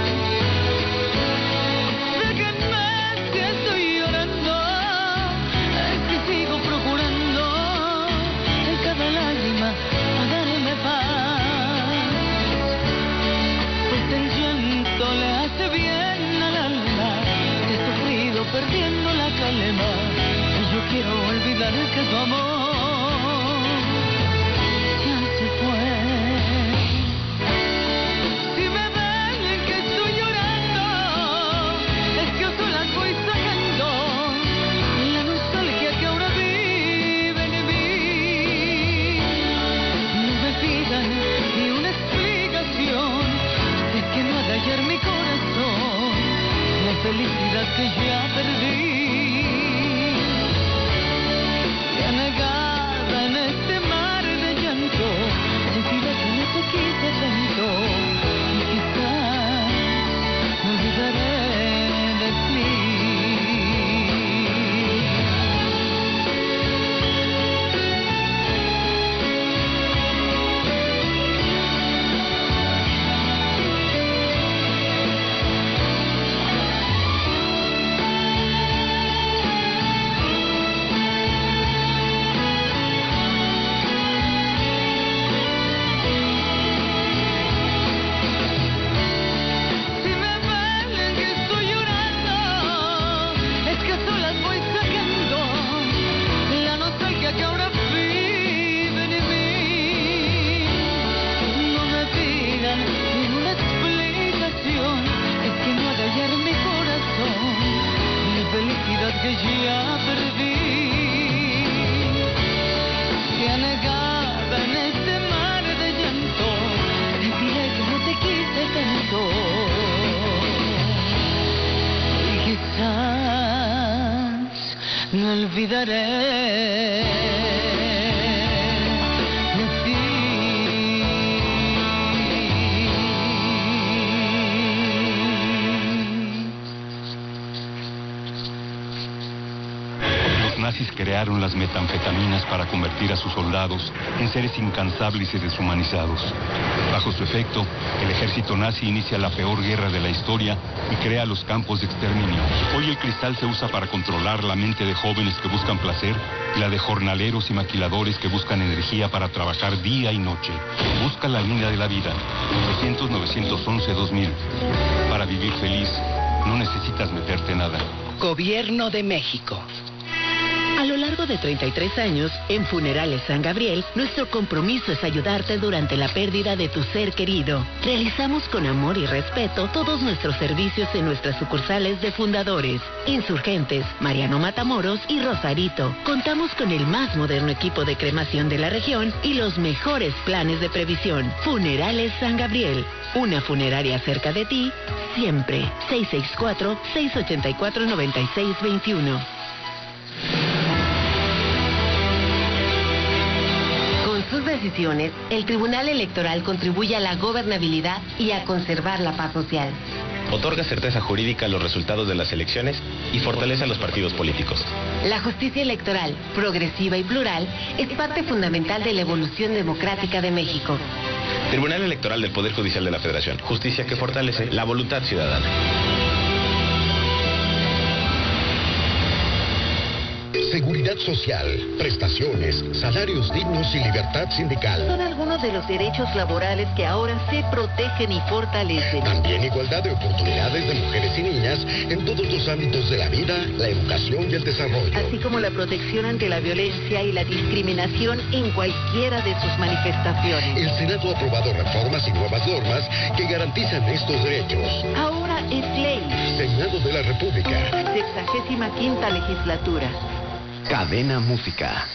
Déjenme si estoy llorando, es que sigo procurando en cada lágrima a darme paz, pues el llanto le hace bien al alma, he sufrido perdiendo la calma, y yo quiero olvidar que tu amor ya se fue. Si me ven que estoy llorando, es que a solas voy sacando la nostalgia que ahora vive en mí. No me pidan ni una explicación, es que no ha de hallar mi corazón la felicidad que ya perdí. Ya negada en este mar de llanto, sentí que no te quise tanto, y quizás me olvidaré de ti. Si me ven que estoy llorando, es que a solas voy sacando la nostalgia que ahora vive en mí. No me pidan ni una explicación, es que no ha de hallar mi corazón la felicidad que ya perdí. Ya negada en este mar de llanto, sentiré que no te quise tanto, y quizás me olvidaré de ti. Los nazis crearon las metanfetaminas para convertir a sus soldados en seres incansables y deshumanizados. Bajo su efecto, el ejército nazi inicia la peor guerra de la historia y crea los campos de exterminio. Hoy el cristal se usa para controlar la mente de jóvenes que buscan placer y la de jornaleros y maquiladores que buscan energía para trabajar día y noche. Busca la línea de la vida. 800-911-2000. Para vivir feliz, no necesitas meterte nada. Gobierno de México. A lo largo de 33 años, en Funerales San Gabriel, nuestro compromiso es ayudarte durante la pérdida de tu ser querido. Realizamos con amor y respeto todos nuestros servicios en nuestras sucursales de Fundadores, Insurgentes, Mariano Matamoros y Rosarito. Contamos con el más moderno equipo de cremación de la región y los mejores planes de previsión. Funerales San Gabriel, una funeraria cerca de ti, siempre. 664-684-9621. Sus decisiones, el Tribunal Electoral contribuye a la gobernabilidad y a conservar la paz social. Otorga certeza jurídica a los resultados de las elecciones y fortalece a los partidos políticos. La justicia electoral, progresiva y plural, es parte fundamental de la evolución democrática de México. Tribunal Electoral del Poder Judicial de la Federación. Justicia que fortalece la voluntad ciudadana. Seguridad social, prestaciones, salarios dignos y libertad sindical. Son algunos de los derechos laborales que ahora se protegen y fortalecen. También igualdad de oportunidades de mujeres y niñas en todos los ámbitos de la vida, la educación y el desarrollo. Así como la protección ante la violencia y la discriminación en cualquiera de sus manifestaciones. El Senado ha aprobado reformas y nuevas normas que garantizan estos derechos. Ahora es ley. Senado de la República. 65ª legislatura. Cadena Música.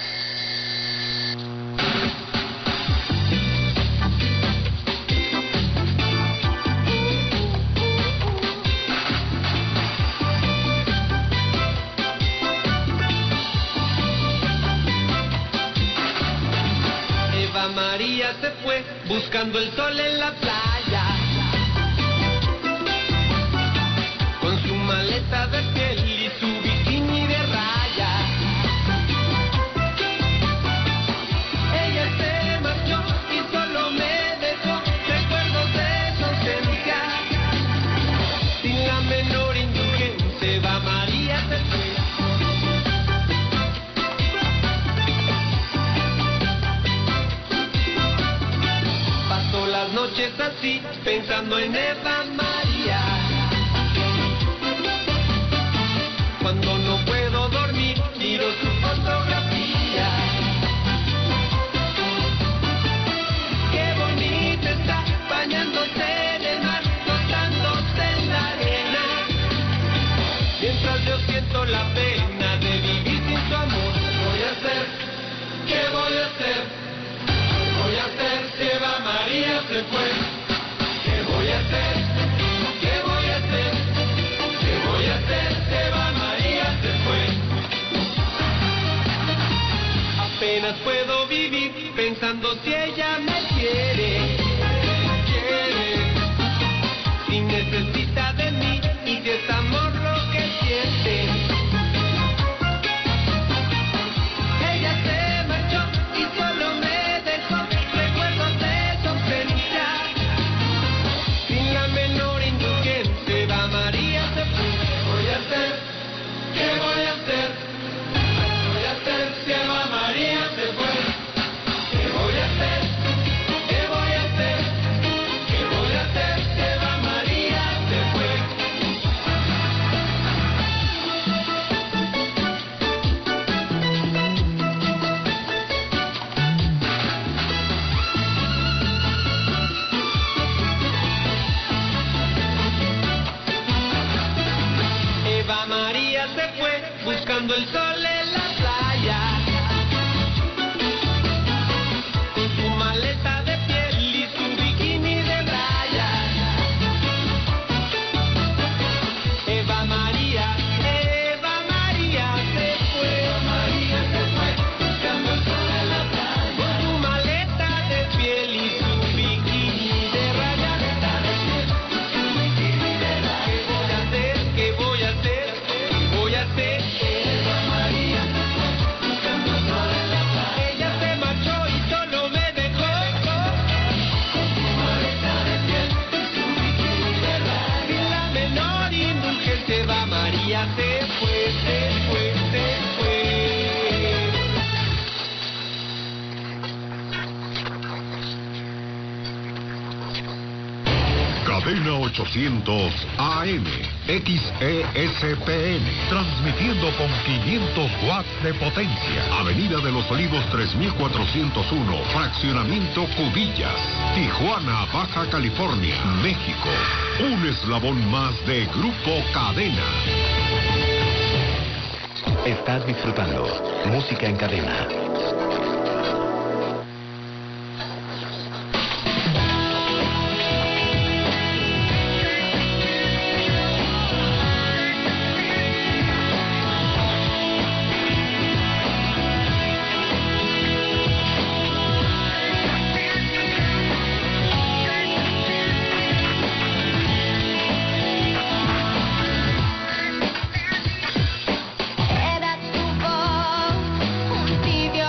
Eva María se fue buscando el sol en la playa, con su maleta maleta de piel y su bikini de raya. Ella se marchó y solo me dejó recuerdos de su ausencia. Sin la menor indulgencia, Eva María se fue. Paso las noches así, pensando en Eva María. Cuando no puedo dormir, miro su fotografía. Qué bonita está, bañándose en el mar, flotándose en la arena. Mientras yo siento la pena de vivir sin su amor. Voy a hacer, ¿qué voy a hacer? Voy a hacer si Eva María se fue. ¿Qué voy a hacer? ¿Qué voy a hacer? ¿Qué voy a hacer si Eva María se fue? Apenas puedo vivir pensando si ella me quiere. Si necesita de mí y si es amor lo que siente. Ella se marchó y solo me dejó recuerdos de su ausencia. Sin la menor indulgencia, Eva María se fue. ¿Qué voy a hacer? ¿Qué voy a hacer? ¿Qué voy a hacer si Eva María se fue? ¿Qué voy a hacer? ¿Qué voy a hacer? ¿Qué voy a hacer si Eva María se fue? Eva María se fue buscando el sol en la playa. Con su maleta de piel y su bikini de rayas. Eva María se fue. Eva María se fue buscando el sol en la playa. Con su maleta de piel y su bikini de rayas. ¿Qué voy a hacer? ¿Qué voy a hacer? Eva María se fue buscando el sol en la playa. Ella se marchó y solo me dejó con su maleta de piel y su bikini de rayas. Sin la menor indulgencia, Eva María se fue, se fue, se fue. Cadena 800 AM, XESPN, transmitiendo con 500 watts de potencia. Avenida de los Olivos 3401, Fraccionamiento Cubillas, Tijuana, Baja California, México. Un eslabón más de Grupo Cadena. Estás disfrutando Música en Cadena. Era tu voz, un tibio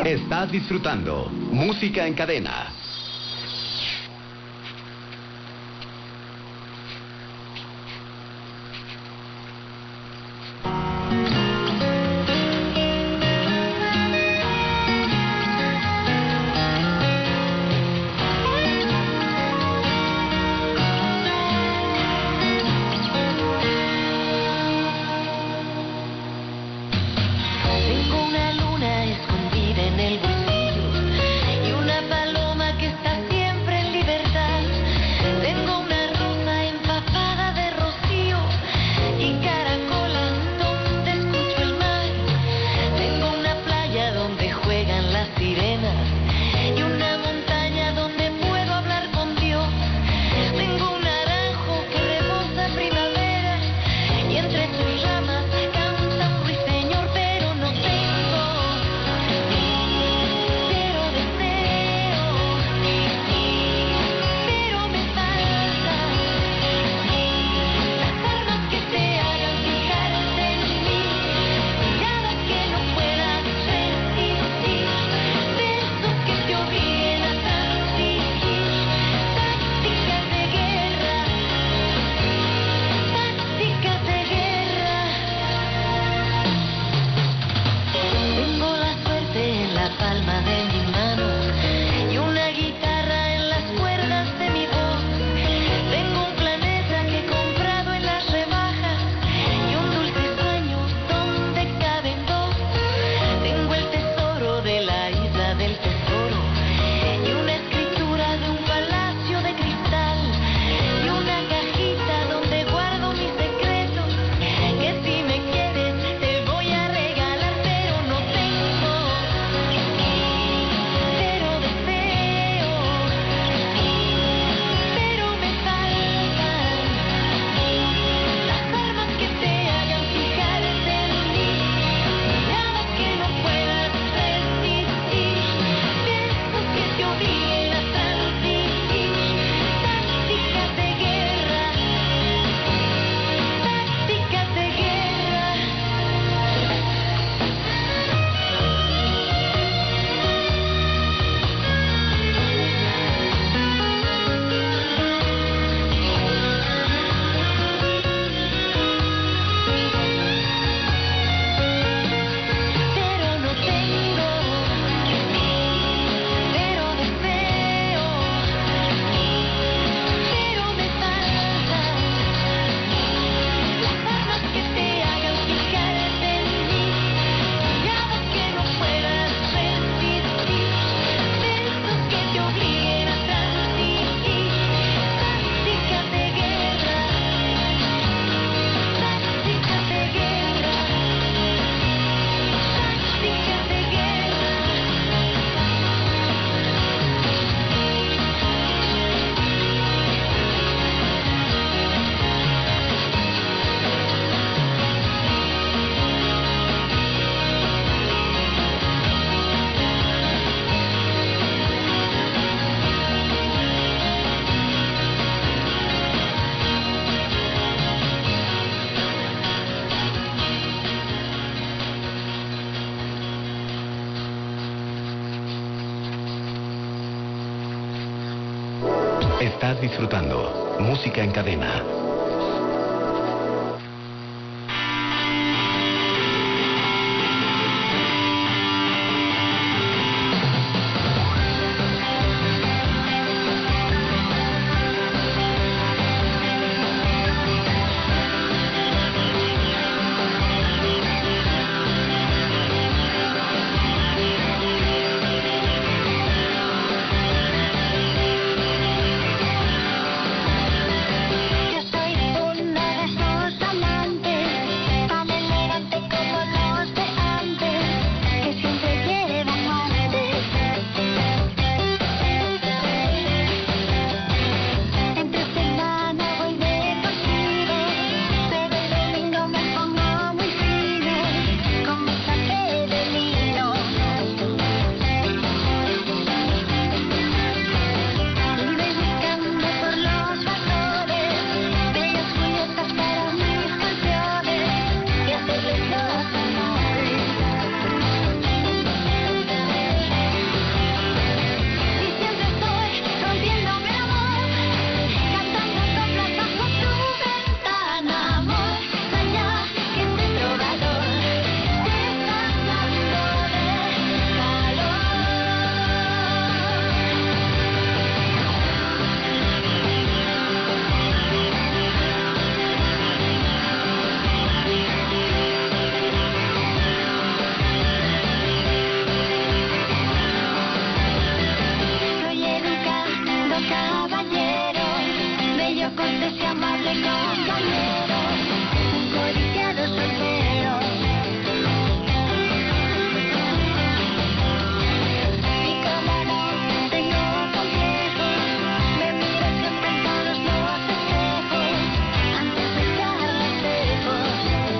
Estás disfrutando Música en Cadena. Estás disfrutando Música en Cadena. Ya está cortés y amable compañero, un codiciado soltero. Y como no tengo complejos, me miro siempre en todos los espejos, antes de estar más lejos.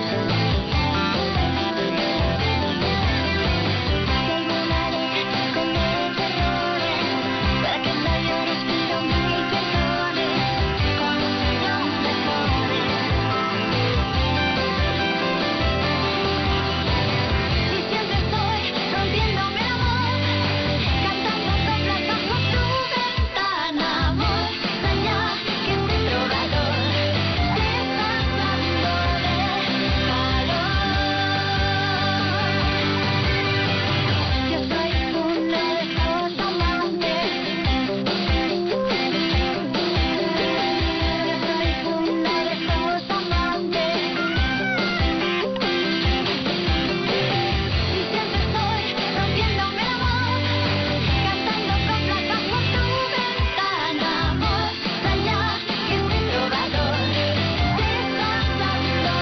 Si alguna vez cometo errores, para que no llores pido mil perdones, con un millón de flores. Y siempre estoy rompiéndome el amor, cantando coplas bajo tu ventana, voy allá que este trovador te está dando de calor. Yo soy uno de esos amantes, yo soy uno de esos amantes, y siempre estoy rompiéndome el amor, cantando coplas bajo tu ventana, voy allá que este trovador te está dando de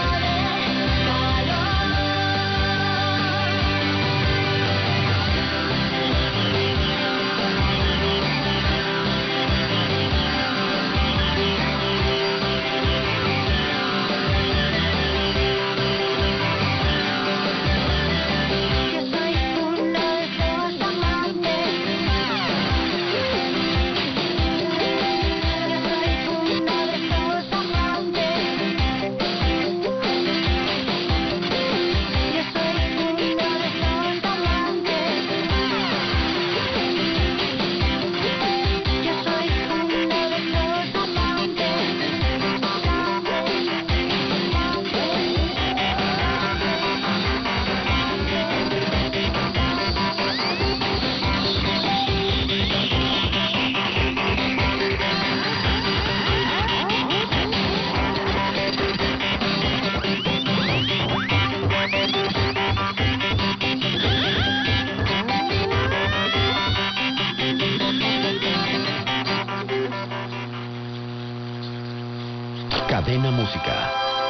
Yo soy uno de esos amantes, yo soy uno de esos amantes, yo soy uno de esos amantes, yo soy uno de esos Cadena Música.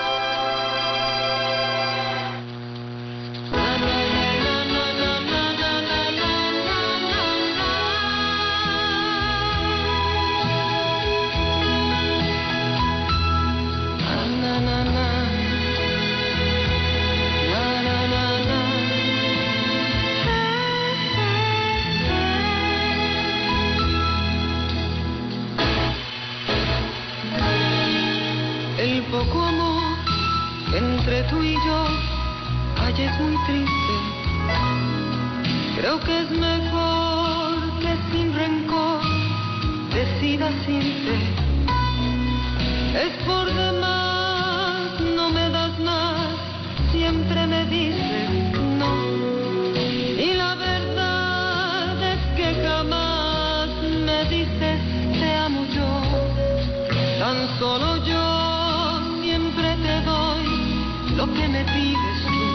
El poco amor entre tú y yo, ay, es muy triste. Creo que es mejor que sin rencor decidas irte. Es por demás, no me das más, siempre me dices no. Y la verdad es que jamás me dices te amo yo. Tan solo yo siempre te doy lo que me pides tú.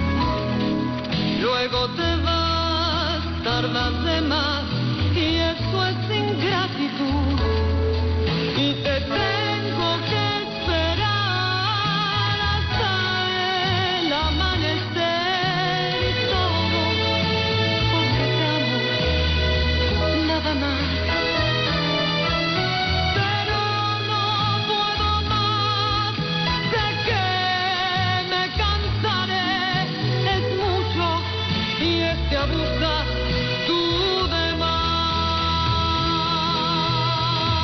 Luego te vas, tardas de más y eso es ingratitud. Y te tengo que esperar hasta el amanecer y todo porque te amo, nada más. Pero no puedo más, sé que me cansaré, es mucho y es que abusas tú de más.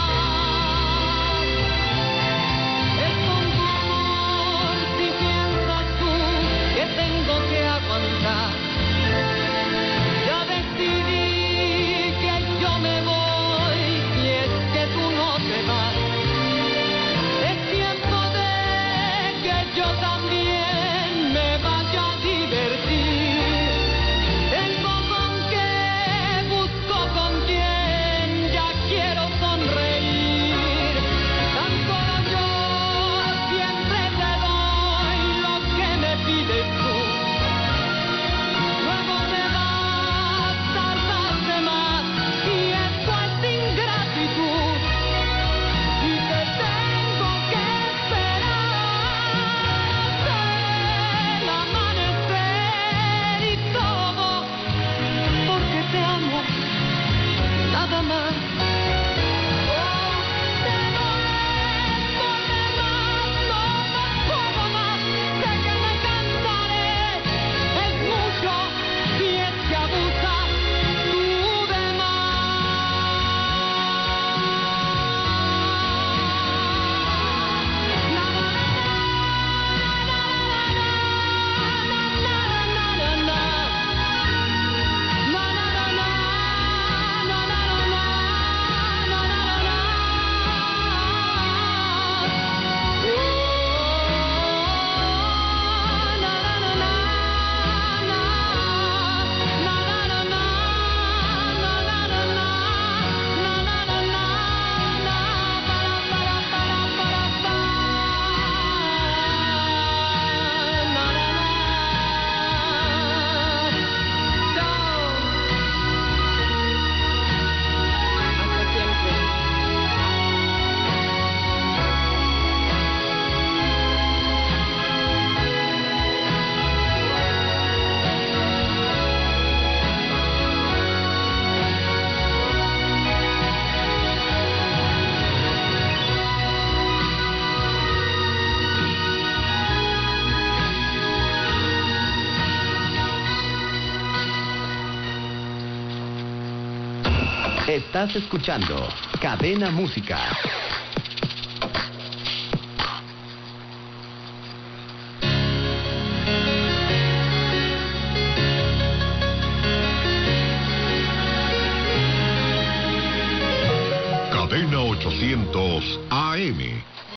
Estás escuchando Cadena Música. Cadena 800 AM.